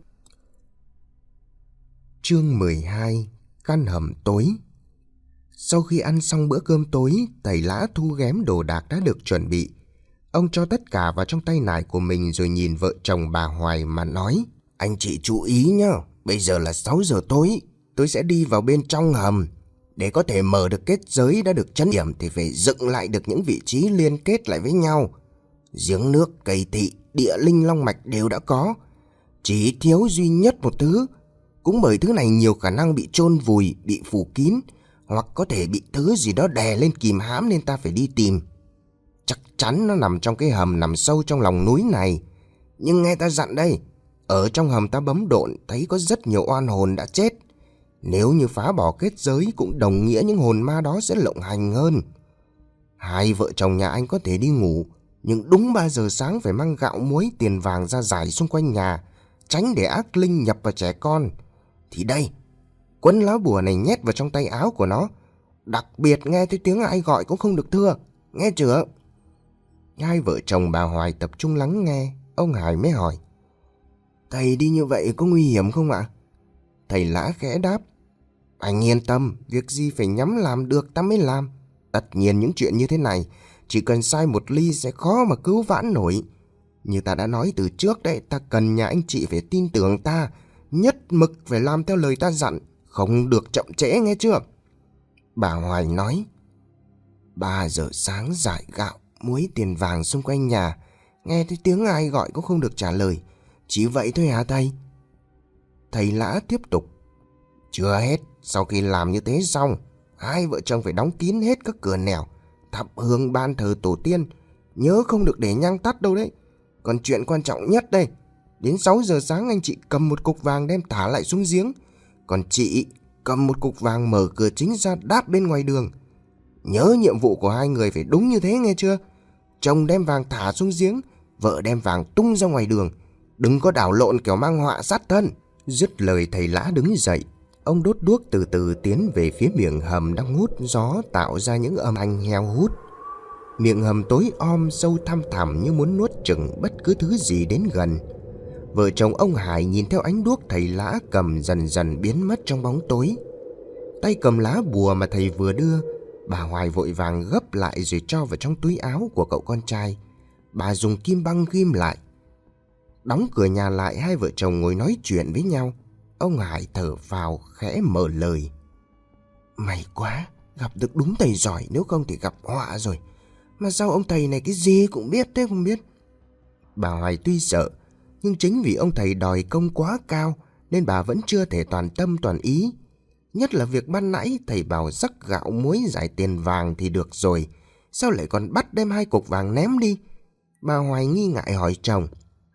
Chương 12. Căn hầm tối. Sau khi ăn xong bữa cơm tối, thầy Lã thu ghém đồ đạc đã được chuẩn bị. Ông cho tất cả vào trong tay nải của mình rồi nhìn vợ chồng bà Hoài mà nói. Anh chị chú ý nhá, bây giờ là 6 giờ tối. Tôi sẽ đi vào bên trong hầm. Để có thể mở được kết giới đã được trấn điểm thì phải dựng lại được những vị trí liên kết lại với nhau. Giếng nước, cây thị, địa linh long mạch đều đã có. Chỉ thiếu duy nhất một thứ. Cũng bởi thứ này nhiều khả năng bị chôn vùi, bị phủ kín, hoặc có thể bị thứ gì đó đè lên kìm hãm nên ta phải đi tìm. Chắc chắn nó nằm trong cái hầm nằm sâu trong lòng núi này. Nhưng nghe ta dặn đây, ở trong hầm ta bấm độn thấy có rất nhiều oan hồn đã chết. Nếu như phá bỏ kết giới cũng đồng nghĩa những hồn ma đó sẽ lộng hành hơn. Hai vợ chồng nhà anh có thể đi ngủ, nhưng đúng 3 giờ sáng phải mang gạo muối tiền vàng ra rải xung quanh nhà, tránh để ác linh nhập vào trẻ con. Thì đây, quấn lá bùa này nhét vào trong tay áo của nó. Đặc biệt nghe thấy tiếng ai gọi cũng không được thưa, nghe chưa? Hai vợ chồng bà Hoài tập trung lắng nghe. Ông Hải mới hỏi. Thầy đi như vậy có nguy hiểm không ạ? Thầy Lã khẽ đáp. Anh yên tâm, việc gì phải nhắm làm được ta mới làm. Tất nhiên những chuyện như thế này, chỉ cần sai một ly sẽ khó mà cứu vãn nổi. Như ta đã nói từ trước đấy, ta cần nhà anh chị phải tin tưởng ta, nhất mực phải làm theo lời ta dặn, không được chậm trễ nghe chưa? Bà Hoài nói. 3 giờ sáng rải gạo, muối tiền vàng xung quanh nhà, nghe thấy tiếng ai gọi cũng không được trả lời. Chỉ vậy thôi hả thầy? Thầy Lã tiếp tục. Chưa hết, sau khi làm như thế xong, hai vợ chồng phải đóng kín hết các cửa nẻo, thắp hương ban thờ tổ tiên. Nhớ không được để nhang tắt đâu đấy. Còn chuyện quan trọng nhất đây, đến 6 giờ sáng anh chị cầm một cục vàng đem thả lại xuống giếng. Còn chị cầm một cục vàng mở cửa chính ra đáp bên ngoài đường. Nhớ nhiệm vụ của hai người phải đúng như thế nghe chưa? Chồng đem vàng thả xuống giếng, vợ đem vàng tung ra ngoài đường. Đừng có đảo lộn kiểu mang họa sát thân. Dứt lời thầy Lã đứng dậy. Ông đốt đuốc từ từ tiến về phía miệng hầm đang hút gió tạo ra những âm thanh heo hút. Miệng hầm tối om sâu thăm thẳm như muốn nuốt chửng bất cứ thứ gì đến gần. Vợ chồng ông Hải nhìn theo ánh đuốc thầy Lã cầm dần dần biến mất trong bóng tối. Tay cầm lá bùa mà thầy vừa đưa, bà Hoài vội vàng gấp lại rồi cho vào trong túi áo của cậu con trai. Bà dùng kim băng ghim lại. Đóng cửa nhà lại, hai vợ chồng ngồi nói chuyện với nhau. Ông Hải thở phào khẽ mở lời. May quá, gặp được đúng thầy giỏi, nếu không thì gặp họa rồi. Mà sao ông thầy này cái gì cũng biết thế không biết? Bà Hoài tuy sợ, nhưng chính vì ông thầy đòi công quá cao nên bà vẫn chưa thể toàn tâm toàn ý. Nhất là việc ban nãy thầy bảo rắc gạo muối giải tiền vàng thì được rồi, sao lại còn bắt đem 2 cục vàng ném đi? Bà Hoài nghi ngại hỏi chồng.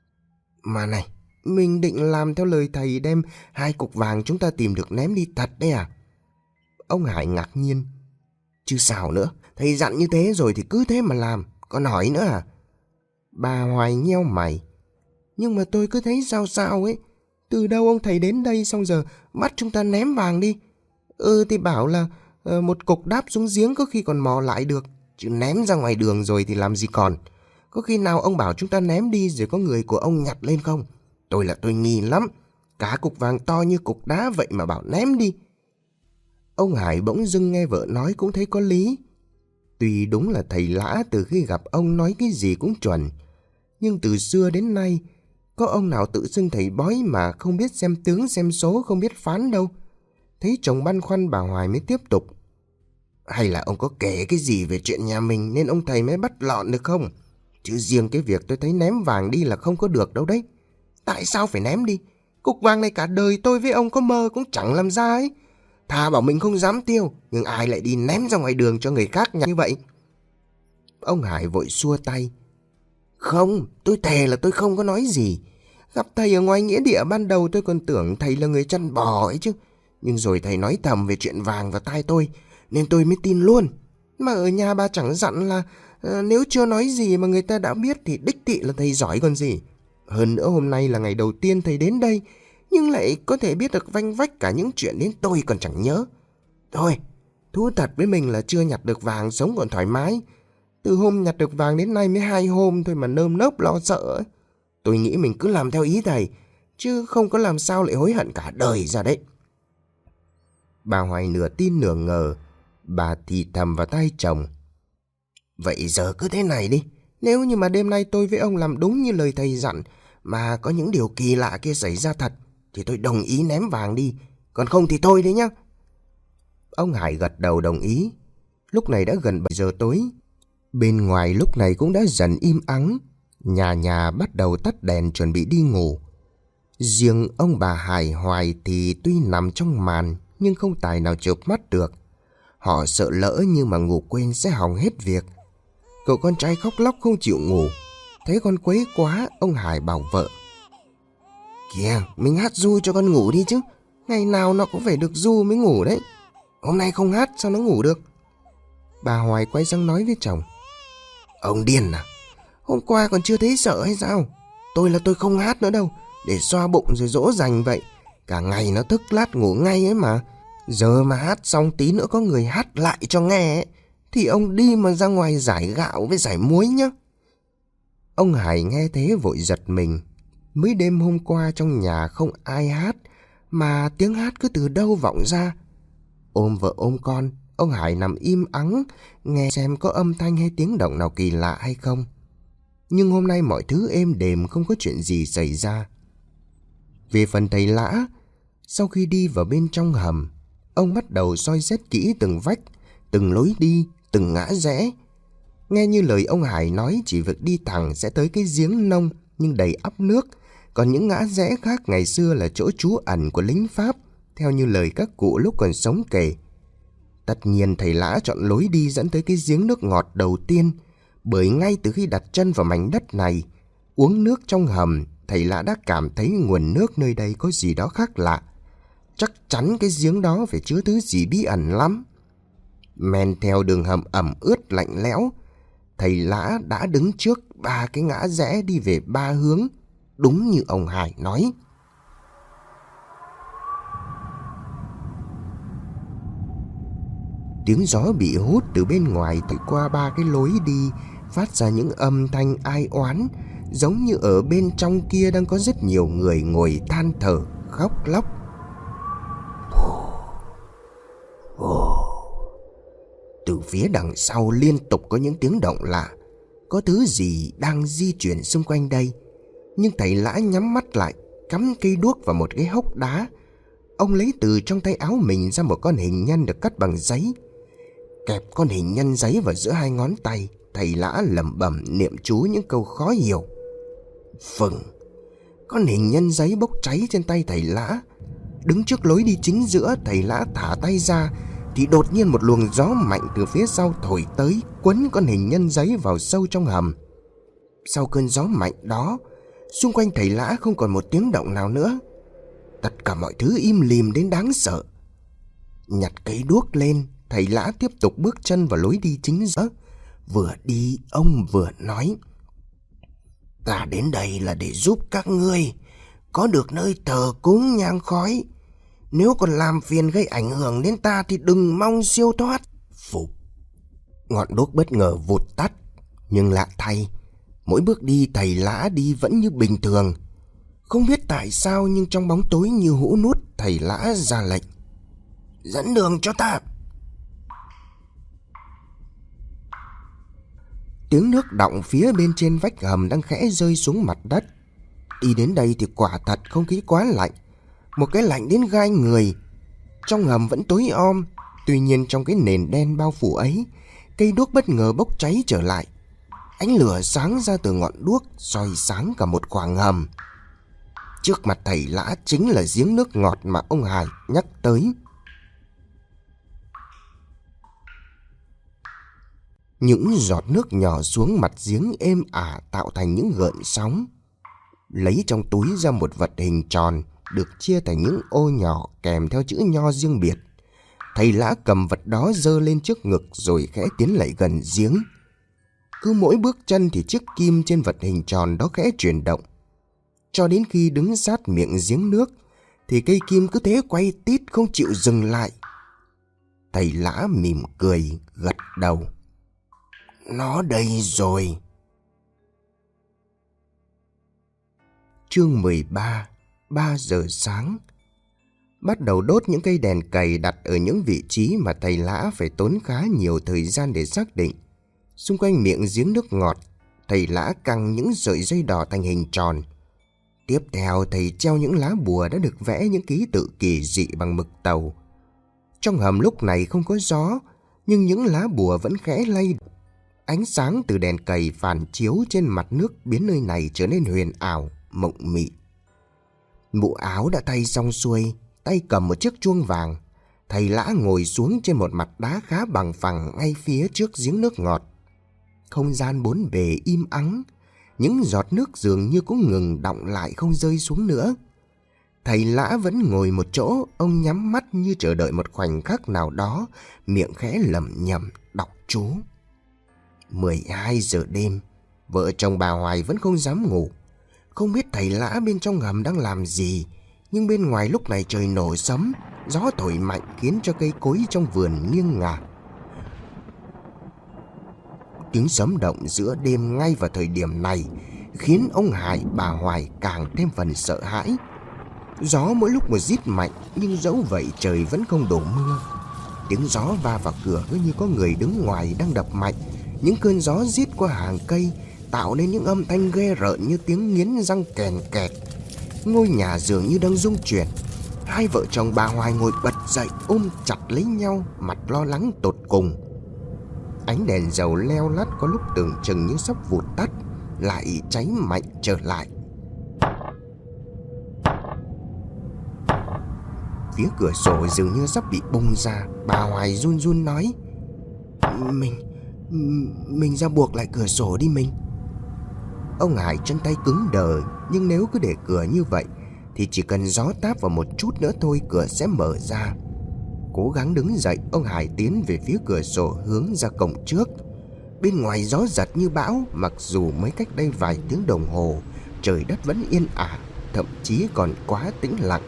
Mà này, mình định làm theo lời thầy đem 2 cục vàng chúng ta tìm được ném đi thật đấy à? Ông Hải ngạc nhiên. Chứ sao nữa, thầy dặn như thế rồi thì cứ thế mà làm, còn hỏi nữa à? Bà Hoài nheo mày. Nhưng mà tôi cứ thấy sao sao ấy. Từ đâu ông thầy đến đây xong giờ bắt chúng ta ném vàng đi? Thì bảo là một cục đáp xuống giếng có khi còn mò lại được. Chứ ném ra ngoài đường rồi thì làm gì còn. Có khi nào ông bảo chúng ta ném đi rồi có người của ông nhặt lên không? Tôi nghi lắm. Cả cục vàng to như cục đá vậy mà bảo ném đi. Ông Hải bỗng dưng nghe vợ nói cũng thấy có lý. Tuy đúng là thầy Lã từ khi gặp ông nói cái gì cũng chuẩn, nhưng từ xưa đến nay có ông nào tự xưng thầy bói mà không biết xem tướng xem số, không biết phán đâu. Thấy chồng băn khoăn, bà Hoài mới tiếp tục. Hay là ông có kể cái gì về chuyện nhà mình nên ông thầy mới bắt lọn được không? Chứ riêng cái việc tôi thấy ném vàng đi là không có được đâu đấy. Tại sao phải ném đi? Cục vàng này cả đời tôi với ông có mơ cũng chẳng làm ra ấy. Thà bảo mình không dám tiêu, nhưng ai lại đi ném ra ngoài đường cho người khác như vậy? Ông Hải vội xua tay. Không, tôi thề là tôi không có nói gì. Gặp thầy ở ngoài nghĩa địa ban đầu tôi còn tưởng thầy là người chăn bò ấy chứ. Nhưng rồi thầy nói thầm về chuyện vàng vào tai tôi, nên tôi mới tin luôn. Mà ở nhà bà chẳng dặn là nếu chưa nói gì mà người ta đã biết thì đích thị là thầy giỏi còn gì. Hơn nữa hôm nay là ngày đầu tiên thầy đến đây, nhưng lại có thể biết được vanh vách cả những chuyện đến tôi còn chẳng nhớ. Thôi, thú thật với mình là chưa nhặt được vàng sống còn thoải mái. Từ hôm nhặt được vàng đến nay mới 2 hôm thôi mà nơm nớp lo sợ. Tôi nghĩ mình cứ làm theo ý thầy, chứ không có làm sao lại hối hận cả đời ra đấy. Bà Hoài nửa tin nửa ngờ. Bà thì thầm vào tai chồng. Vậy giờ cứ thế này đi. Nếu như mà đêm nay tôi với ông làm đúng như lời thầy dặn, mà có những điều kỳ lạ kia xảy ra thật, thì tôi đồng ý ném vàng đi. Còn không thì thôi đấy nhá. Ông Hải gật đầu đồng ý. Lúc này đã gần 7 giờ tối. Bên ngoài lúc này cũng đã dần im ắng. Nhà nhà bắt đầu tắt đèn chuẩn bị đi ngủ. Riêng ông bà Hải Hoài thì tuy nằm trong màn nhưng không tài nào chợp mắt được. Họ sợ lỡ nhưng mà ngủ quên sẽ hỏng hết việc. Cậu con trai khóc lóc không chịu ngủ. Thấy con quấy quá, ông Hải bảo vợ. Kìa, mình hát ru cho con ngủ đi chứ. Ngày nào nó cũng phải được ru mới ngủ đấy. Hôm nay không hát sao nó ngủ được? Bà Hoài quay sang nói với chồng. Ông điên à? Hôm qua còn chưa thấy sợ hay sao? Tôi không hát nữa đâu. Để xoa bụng rồi dỗ dành vậy. Cả ngày nó thức lát ngủ ngay ấy mà. Giờ mà hát xong tí nữa có người hát lại cho nghe ấy, thì ông đi mà ra ngoài giải gạo với giải muối nhá. Ông Hải nghe thế vội giật mình. Mới đêm hôm qua trong nhà không ai hát, mà tiếng hát cứ từ đâu vọng ra. Ôm vợ ôm con, ông Hải nằm im ắng, nghe xem có âm thanh hay tiếng động nào kỳ lạ hay không. Nhưng hôm nay mọi thứ êm đềm, không có chuyện gì xảy ra. Về phần thầy Lã, sau khi đi vào bên trong hầm, ông bắt đầu soi xét kỹ từng vách, từng lối đi, từng ngã rẽ. Nghe như lời ông Hải nói, chỉ việc đi thẳng sẽ tới cái giếng nông nhưng đầy ắp nước. Còn những ngã rẽ khác ngày xưa là chỗ trú ẩn của lính Pháp, theo như lời các cụ lúc còn sống kể. Tất nhiên thầy Lã chọn lối đi dẫn tới cái giếng nước ngọt đầu tiên, bởi ngay từ khi đặt chân vào mảnh đất này, uống nước trong hầm, thầy Lã đã cảm thấy nguồn nước nơi đây có gì đó khác lạ. Chắc chắn cái giếng đó phải chứa thứ gì bí ẩn lắm. Men theo đường hầm ẩm ướt lạnh lẽo, thầy Lã đã đứng trước 3 cái ngã rẽ đi về 3 hướng, đúng như ông Hải nói. Tiếng gió bị hút từ bên ngoài thổi qua 3 cái lối đi, phát ra những âm thanh ai oán, giống như ở bên trong kia đang có rất nhiều người ngồi than thở, khóc lóc. Từ phía đằng sau liên tục có những tiếng động lạ. Có thứ gì đang di chuyển xung quanh đây. Nhưng thầy Lã nhắm mắt lại, cắm cây đuốc vào một cái hốc đá. Ông lấy từ trong tay áo mình ra một con hình nhân được cắt bằng giấy. Kẹp con hình nhân giấy vào giữa 2 ngón tay, thầy Lã lẩm bẩm niệm chú những câu khó hiểu. Phừng, con hình nhân giấy bốc cháy trên tay thầy Lã. Đứng trước lối đi chính giữa, thầy Lã thả tay ra thì đột nhiên một luồng gió mạnh từ phía sau thổi tới, quấn con hình nhân giấy vào sâu trong hầm. Sau cơn gió mạnh đó, xung quanh thầy Lã không còn một tiếng động nào nữa. Tất cả mọi thứ im lìm đến đáng sợ. Nhặt cây đuốc lên, thầy Lã tiếp tục bước chân vào lối đi chính giữa. Vừa đi ông vừa nói. Ta đến đây là để giúp các ngươi có được nơi thờ cúng nhang khói. Nếu còn làm phiền gây ảnh hưởng đến ta thì đừng mong siêu thoát. Phục. Ngọn đuốc bất ngờ vụt tắt. Nhưng lạ thay, mỗi bước đi thầy Lã đi vẫn như bình thường. Không biết tại sao nhưng trong bóng tối như hũ nút, thầy Lã ra lệnh. Dẫn đường cho ta. Tiếng nước đọng phía bên trên vách hầm đang khẽ rơi xuống mặt đất. Đi đến đây thì quả thật không khí quá lạnh. Một cái lạnh đến gai người. Trong hầm vẫn tối om. Tuy nhiên trong cái nền đen bao phủ ấy, cây đuốc bất ngờ bốc cháy trở lại. Ánh lửa sáng ra từ ngọn đuốc, soi sáng cả một khoảng hầm. Trước mặt thầy Lã chính là giếng nước ngọt mà ông Hải nhắc tới. Những giọt nước nhỏ xuống mặt giếng êm ả tạo thành những gợn sóng. Lấy trong túi ra một vật hình tròn được chia thành những ô nhỏ kèm theo chữ nho riêng biệt. Thầy Lã cầm vật đó giơ lên trước ngực rồi khẽ tiến lại gần giếng. Cứ mỗi bước chân thì chiếc kim trên vật hình tròn đó khẽ chuyển động. Cho đến khi đứng sát miệng giếng nước thì cây kim cứ thế quay tít không chịu dừng lại. Thầy Lã mỉm cười gật đầu. Nó đây rồi. Chương 13. 3 giờ sáng. Bắt đầu đốt những cây đèn cầy đặt ở những vị trí mà thầy Lã phải tốn khá nhiều thời gian để xác định. Xung quanh miệng giếng nước ngọt, thầy Lã căng những sợi dây đỏ thành hình tròn. Tiếp theo thầy treo những lá bùa đã được vẽ những ký tự kỳ dị bằng mực tàu. Trong hầm lúc này không có gió, nhưng những lá bùa vẫn khẽ lay. Ánh sáng từ đèn cầy phản chiếu trên mặt nước biến nơi này trở nên huyền ảo, mộng mị. Mụ áo đã thay xong xuôi, tay cầm một chiếc chuông vàng. Thầy Lã ngồi xuống trên một mặt đá khá bằng phẳng ngay phía trước giếng nước ngọt. Không gian bốn bề im ắng, những giọt nước dường như cũng ngừng đọng lại không rơi xuống nữa. Thầy Lã vẫn ngồi một chỗ, ông nhắm mắt như chờ đợi một khoảnh khắc nào đó, miệng khẽ lẩm nhẩm đọc chú. 12 giờ đêm, vợ chồng bà Hoài vẫn không dám ngủ. Không biết thầy Lã bên trong hầm đang làm gì, nhưng bên ngoài lúc này trời nổ sấm, gió thổi mạnh khiến cho cây cối trong vườn nghiêng ngả. Tiếng sấm động giữa đêm ngay vào thời điểm này khiến ông Hải, bà Hoài càng thêm phần sợ hãi. Gió mỗi lúc một rít mạnh, nhưng dẫu vậy trời vẫn không đổ mưa. Tiếng gió va vào cửa cứ như có người đứng ngoài đang đập mạnh. Những cơn gió rít qua hàng cây tạo nên những âm thanh ghê rợn như tiếng nghiến răng kèn kẹt. Ngôi nhà dường như đang rung chuyển. Hai vợ chồng bà Hoài ngồi bật dậy ôm chặt lấy nhau, mặt lo lắng tột cùng. Ánh đèn dầu leo lắt có lúc tưởng chừng như sắp vụt tắt, lại cháy mạnh trở lại. Phía cửa sổ dường như sắp bị bung ra. Bà Hoài run run nói: Mình ra buộc lại cửa sổ đi mình. Ông Hải chân tay cứng đờ, nhưng nếu cứ để cửa như vậy thì chỉ cần gió táp vào một chút nữa thôi cửa sẽ mở ra. Cố gắng đứng dậy, ông Hải tiến về phía cửa sổ hướng ra cổng trước. Bên ngoài gió giật như bão, mặc dù mới cách đây vài tiếng đồng hồ, trời đất vẫn yên ả, thậm chí còn quá tĩnh lặng.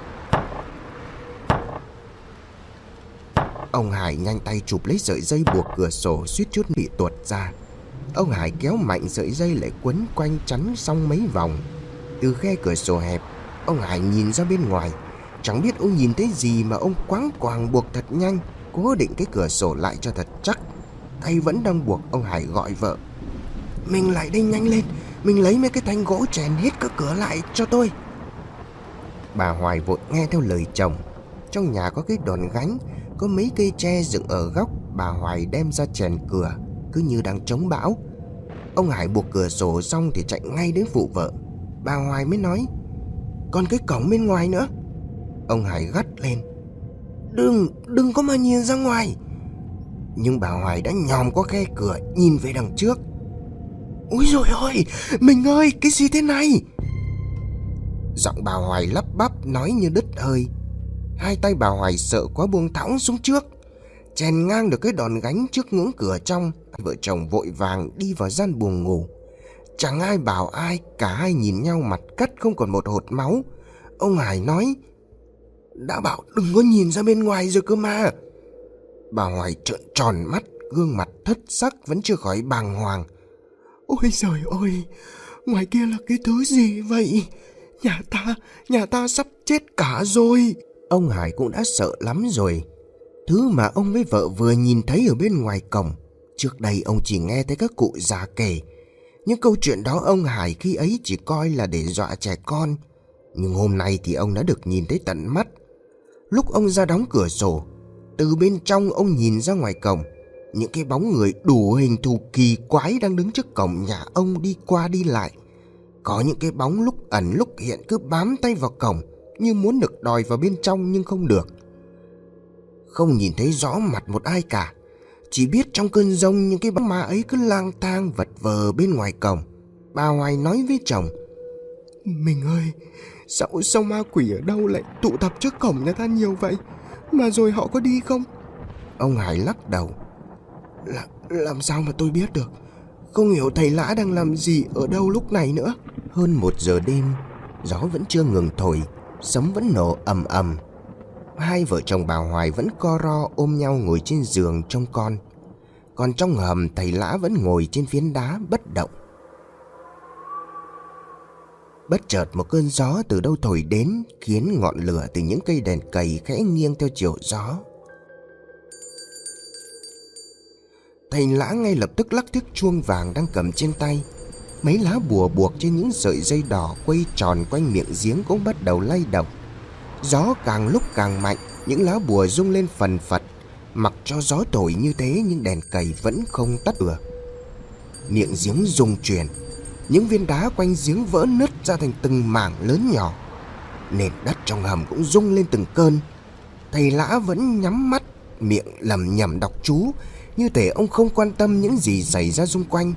Ông Hải nhanh tay chụp lấy sợi dây buộc cửa sổ suýt chút bị tuột ra. Ông Hải kéo mạnh sợi dây lại quấn quanh chắn xong mấy vòng. Từ khe cửa sổ hẹp, ông Hải nhìn ra bên ngoài. Chẳng biết ông nhìn thấy gì mà ông quáng quàng buộc thật nhanh, cố định cái cửa sổ lại cho thật chắc. Tay vẫn đang buộc, ông Hải gọi vợ: Mình lại đây nhanh lên, mình lấy mấy cái thanh gỗ chèn hết các cửa lại cho tôi. Bà Hoài vội nghe theo lời chồng. Trong nhà có cái đòn gánh, có mấy cây tre dựng ở góc, bà Hoài đem ra chèn cửa, cứ như đang chống bão. Ông Hải buộc cửa sổ xong thì chạy ngay đến phụ vợ. Bà Hoài mới nói: Còn cái cổng bên ngoài nữa. Ông Hải gắt lên: Đừng có mà nhìn ra ngoài. Nhưng bà Hoài đã nhòm qua khe cửa nhìn về đằng trước. Ôi dồi ôi, mình ơi, cái gì thế này? Giọng bà Hoài lắp bắp nói như đứt hơi. Hai tay bà Hoài sợ quá buông thõng xuống trước, chèn ngang được cái đòn gánh trước ngưỡng cửa trong. Vợ chồng vội vàng đi vào gian buồng ngủ. Chẳng ai bảo ai, cả hai nhìn nhau mặt cắt không còn một hột máu. Ông Hải nói: Đã bảo đừng có nhìn ra bên ngoài rồi cơ mà. Bà Hoài trợn tròn mắt, gương mặt thất sắc vẫn chưa khỏi bàng hoàng. Ôi trời ơi, ngoài kia là cái thứ gì vậy? Nhà ta sắp chết cả rồi. Ông Hải cũng đã sợ lắm rồi. Thứ mà ông với vợ vừa nhìn thấy ở bên ngoài cổng, trước đây ông chỉ nghe thấy các cụ già kể. Những câu chuyện đó ông Hải khi ấy chỉ coi là để dọa trẻ con, nhưng hôm nay thì ông đã được nhìn thấy tận mắt. Lúc ông ra đóng cửa sổ, từ bên trong ông nhìn ra ngoài cổng, những cái bóng người đủ hình thù kỳ quái đang đứng trước cổng nhà ông đi qua đi lại. Có những cái bóng lúc ẩn lúc hiện cứ bám tay vào cổng, như muốn được đòi vào bên trong nhưng không được. Không nhìn thấy rõ mặt một ai cả, chỉ biết trong cơn giông những cái bóng ma ấy cứ lang thang vật vờ bên ngoài cổng. Bà Hoài nói với chồng: Mình ơi, sao ma quỷ ở đâu lại tụ tập trước cổng nhà ta nhiều vậy? Mà rồi họ có đi không? Ông Hải lắc đầu. Làm sao mà tôi biết được? Không hiểu thầy Lã đang làm gì ở đâu lúc này nữa. Hơn 1 giờ đêm, gió vẫn chưa ngừng thổi, sấm vẫn nổ ầm ầm. Hai vợ chồng bà Hoài vẫn co ro ôm nhau ngồi trên giường trông con. Còn trong hầm, thầy Lã vẫn ngồi trên phiến đá bất động. Bất chợt một cơn gió từ đâu thổi đến, khiến ngọn lửa từ những cây đèn cầy khẽ nghiêng theo chiều gió. Thầy Lã ngay lập tức lắc chiếc chuông vàng đang cầm trên tay. Mấy lá bùa buộc trên những sợi dây đỏ quay tròn quanh miệng giếng cũng bắt đầu lay động. Gió càng lúc càng mạnh, những lá bùa rung lên phần phật. Mặc cho gió thổi như thế nhưng đèn cầy vẫn không tắt lửa. Miệng giếng rung chuyển, những viên đá quanh giếng vỡ nứt ra thành từng mảng lớn nhỏ. Nền đất trong hầm cũng rung lên từng cơn. Thầy Lã vẫn nhắm mắt, miệng lẩm nhẩm đọc chú, như thể ông không quan tâm những gì xảy ra xung quanh.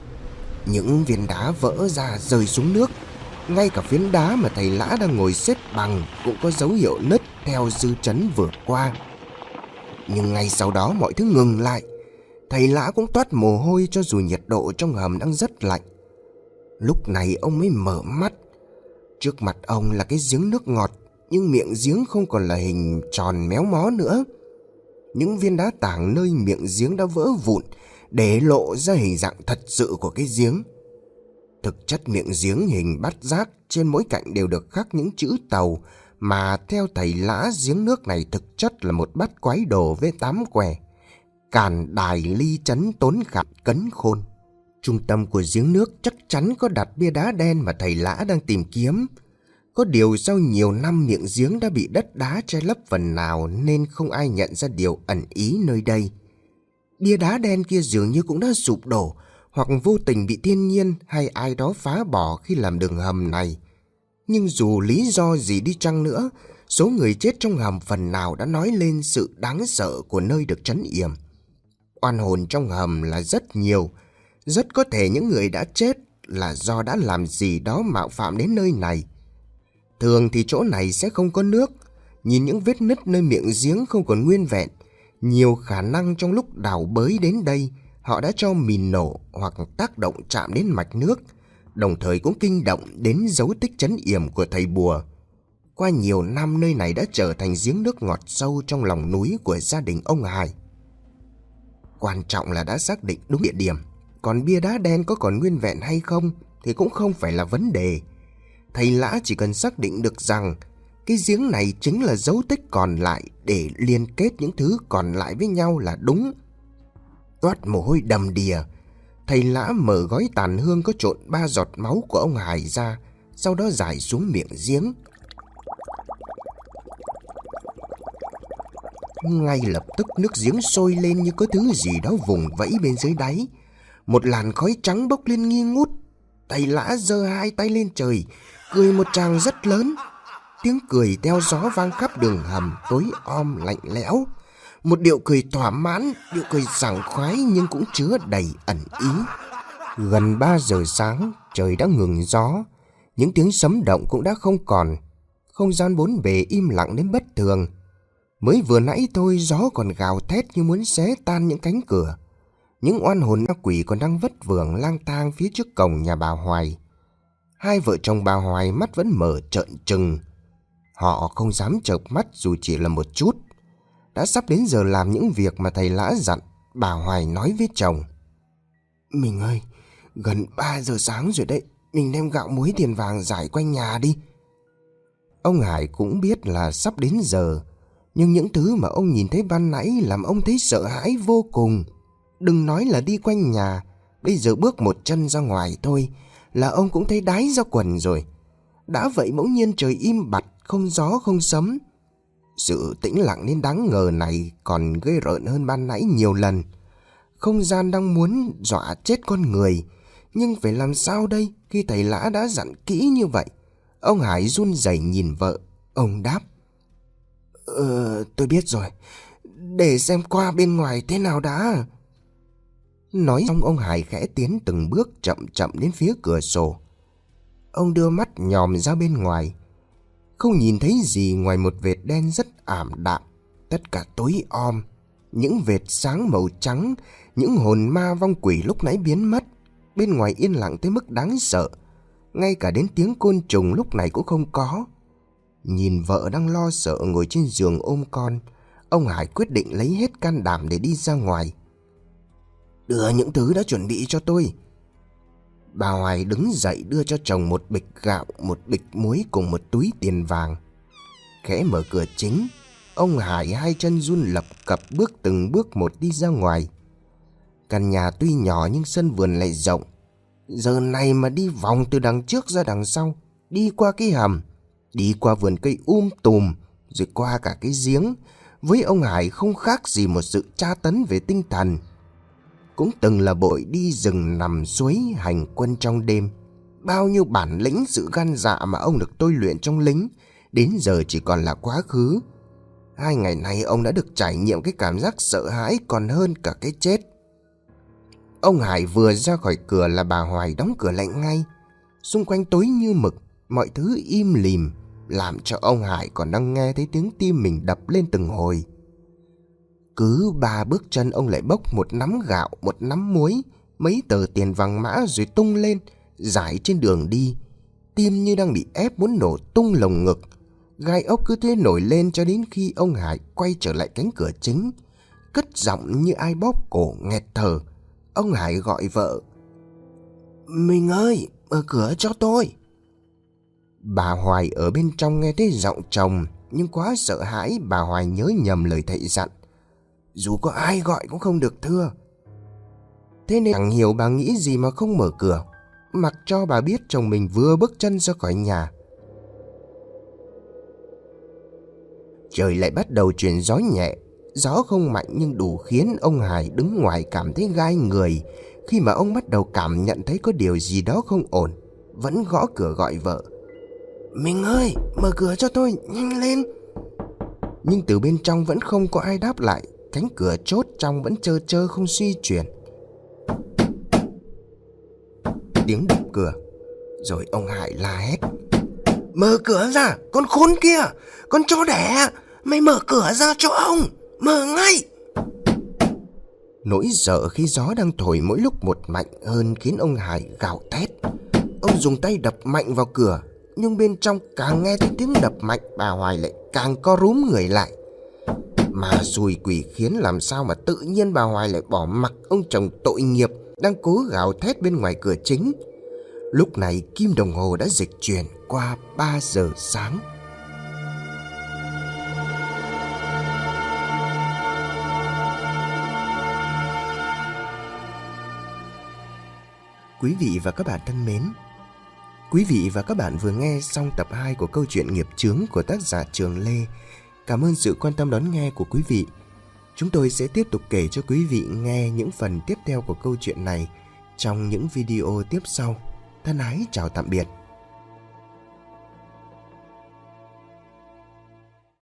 Những viên đá vỡ ra rơi xuống nước. Ngay cả phiến đá mà thầy Lã đang ngồi xếp bằng cũng có dấu hiệu nứt theo dư chấn vừa qua. Nhưng ngay sau đó mọi thứ ngừng lại. Thầy Lã cũng toát mồ hôi cho dù nhiệt độ trong hầm đang rất lạnh. Lúc này ông mới mở mắt. Trước mặt ông là cái giếng nước ngọt, nhưng miệng giếng không còn là hình tròn méo mó nữa. Những viên đá tảng nơi miệng giếng đã vỡ vụn, để lộ ra hình dạng thật sự của cái giếng. Thực chất miệng giếng hình bát giác, trên mỗi cạnh đều được khắc những chữ Tàu, mà theo thầy Lã giếng nước này thực chất là một bát quái đồ với 8 què: càn, đài, ly, chấn, tốn, khạt, cấn, khôn. Trung tâm của giếng nước chắc chắn có đặt bia đá đen mà thầy Lã đang tìm kiếm. Có điều sau nhiều năm miệng giếng đã bị đất đá che lấp phần nào, nên không ai nhận ra điều ẩn ý nơi đây. Bia đá đen kia dường như cũng đã sụp đổ, hoặc vô tình bị thiên nhiên hay ai đó phá bỏ khi làm đường hầm này. Nhưng dù lý do gì đi chăng nữa, số người chết trong hầm phần nào đã nói lên sự đáng sợ của nơi được trấn yểm. Oan hồn trong hầm là rất nhiều. Rất có thể những người đã chết là do đã làm gì đó mạo phạm đến nơi này. Thường thì chỗ này sẽ không có nước. Nhìn những vết nứt nơi miệng giếng không còn nguyên vẹn, nhiều khả năng trong lúc đào bới đến đây, họ đã cho mìn nổ hoặc tác động chạm đến mạch nước, đồng thời cũng kinh động đến dấu tích trấn yểm của thầy bùa. Qua nhiều năm, nơi này đã trở thành giếng nước ngọt sâu trong lòng núi của gia đình ông Hải. Quan trọng là đã xác định đúng địa điểm. Còn bia đá đen có còn nguyên vẹn hay không thì cũng không phải là vấn đề. Thầy Lã chỉ cần xác định được rằng cái giếng này chính là dấu tích còn lại để liên kết những thứ còn lại với nhau là đúng. Toát mồ hôi đầm đìa, thầy Lã mở gói tàn hương có trộn 3 giọt máu của ông Hải ra, sau đó rải xuống miệng giếng. Ngay lập tức nước giếng sôi lên như có thứ gì đó vùng vẫy bên dưới đáy. Một làn khói trắng bốc lên nghi ngút. Thầy Lã giơ 2 tay lên trời, cười một tràng rất lớn. Tiếng cười theo gió vang khắp đường hầm tối om lạnh lẽo. Một điệu cười thỏa mãn, điệu cười sảng khoái nhưng cũng chứa đầy ẩn ý. Gần 3 giờ sáng, trời đã ngừng gió. Những tiếng sấm động cũng đã không còn. Không gian bốn bề im lặng đến bất thường. Mới vừa nãy thôi gió còn gào thét như muốn xé tan những cánh cửa. Những oan hồn ma quỷ còn đang vất vưởng lang thang phía trước cổng nhà bà Hoài. Hai vợ chồng bà Hoài mắt vẫn mở trợn trừng. Họ không dám chợp mắt dù chỉ là một chút. Đã sắp đến giờ làm những việc mà thầy Lã dặn, bà Hoài nói với chồng: Mình ơi, gần 3 giờ sáng rồi đấy. Mình đem gạo muối tiền vàng rải quanh nhà đi. Ông Hải cũng biết là sắp đến giờ, nhưng những thứ mà ông nhìn thấy ban nãy làm ông thấy sợ hãi vô cùng. Đừng nói là đi quanh nhà, bây giờ bước một chân ra ngoài thôi là ông cũng thấy đái ra quần rồi. Đã vậy bỗng nhiên trời im bặt, không gió không sấm. Sự tĩnh lặng đến đáng ngờ này còn ghê rợn hơn ban nãy nhiều lần. Không gian đang muốn dọa chết con người, nhưng phải làm sao đây khi thầy Lã đã dặn kỹ như vậy? Ông Hải run rẩy nhìn vợ. Ông đáp: Tôi biết rồi. Để xem qua bên ngoài thế nào đã. Nói xong ông Hải khẽ tiến từng bước chậm chậm đến phía cửa sổ. Ông đưa mắt nhòm ra bên ngoài. Không nhìn thấy gì ngoài một vệt đen rất ảm đạm tất cả tối om. Những vệt sáng màu trắng, những hồn ma vong quỷ lúc nãy biến mất. Bên ngoài yên lặng tới mức đáng sợ. Ngay cả đến tiếng côn trùng lúc này cũng không có. Nhìn vợ đang lo sợ ngồi trên giường ôm con, ông Hải quyết định lấy hết can đảm để đi ra ngoài. Đưa những thứ đã chuẩn bị cho tôi. Bà Hoài đứng dậy đưa cho chồng một bịch gạo, một bịch muối cùng một túi tiền vàng. Khẽ mở cửa chính, ông Hải hai chân run lập cập bước từng bước một đi ra ngoài. Căn nhà tuy nhỏ nhưng sân vườn lại rộng. Giờ này mà đi vòng từ đằng trước ra đằng sau, đi qua cái hầm, đi qua vườn cây tùm, rồi qua cả cái giếng, với ông Hải không khác gì một sự tra tấn về tinh thần. Cũng từng là bội đi rừng nằm suối hành quân trong đêm. Bao nhiêu bản lĩnh sự gan dạ mà ông được tôi luyện trong lính, đến giờ chỉ còn là quá khứ. 2 ngày nay ông đã được trải nghiệm cái cảm giác sợ hãi còn hơn cả cái chết. Ông Hải vừa ra khỏi cửa là bà Hoài đóng cửa lại ngay. Xung quanh tối như mực, mọi thứ im lìm, làm cho ông Hải còn đang nghe thấy tiếng tim mình đập lên từng hồi. Cứ 3 bước chân ông lại bốc một nắm gạo, một nắm muối, mấy tờ tiền vàng mã rồi tung lên, rải trên đường đi. Tim như đang bị ép muốn nổ tung lồng ngực. Gai ốc cứ thế nổi lên cho đến khi ông Hải quay trở lại cánh cửa chính. Cất giọng như ai bóp cổ nghẹt thở, ông Hải gọi vợ. Mình ơi, mở cửa cho tôi. Bà Hoài ở bên trong nghe thấy giọng chồng, nhưng quá sợ hãi bà Hoài nhớ nhầm lời thầy dặn. Dù có ai gọi cũng không được thưa. Thế nên chẳng hiểu bà nghĩ gì mà không mở cửa, mặc cho bà biết chồng mình vừa bước chân ra khỏi nhà. Trời lại bắt đầu chuyển gió nhẹ. Gió không mạnh nhưng đủ khiến ông Hải đứng ngoài cảm thấy gai người khi mà ông bắt đầu cảm nhận thấy có điều gì đó không ổn. Vẫn gõ cửa gọi vợ. Mình ơi, mở cửa cho tôi, nhanh lên. Nhưng từ bên trong vẫn không có ai đáp lại. Cánh cửa chốt trong vẫn trơ trơ không suy chuyển. Tiếng đập cửa. Rồi ông Hải la hét. Mở cửa ra, con khốn kia, con chó đẻ, mày mở cửa ra cho ông, mở ngay. Nỗi sợ khi gió đang thổi mỗi lúc một mạnh hơn khiến ông Hải gào thét. Ông dùng tay đập mạnh vào cửa, nhưng bên trong càng nghe thấy tiếng đập mạnh, bà Hoài lại càng co rúm người lại. Mà xui quỷ khiến làm sao mà tự nhiên bà Hoài lại bỏ mặc ông chồng tội nghiệp đang cố gào thét bên ngoài cửa chính. Lúc này kim đồng hồ đã dịch chuyển qua 3 giờ sáng. Quý vị và các bạn thân mến, quý vị và các bạn vừa nghe xong tập 2 của câu chuyện Nghiệp Chướng của tác giả Trường Lê. Cảm ơn sự quan tâm đón nghe của quý vị. Chúng tôi sẽ tiếp tục kể cho quý vị nghe những phần tiếp theo của câu chuyện này trong những video tiếp sau. Thân ái chào tạm biệt.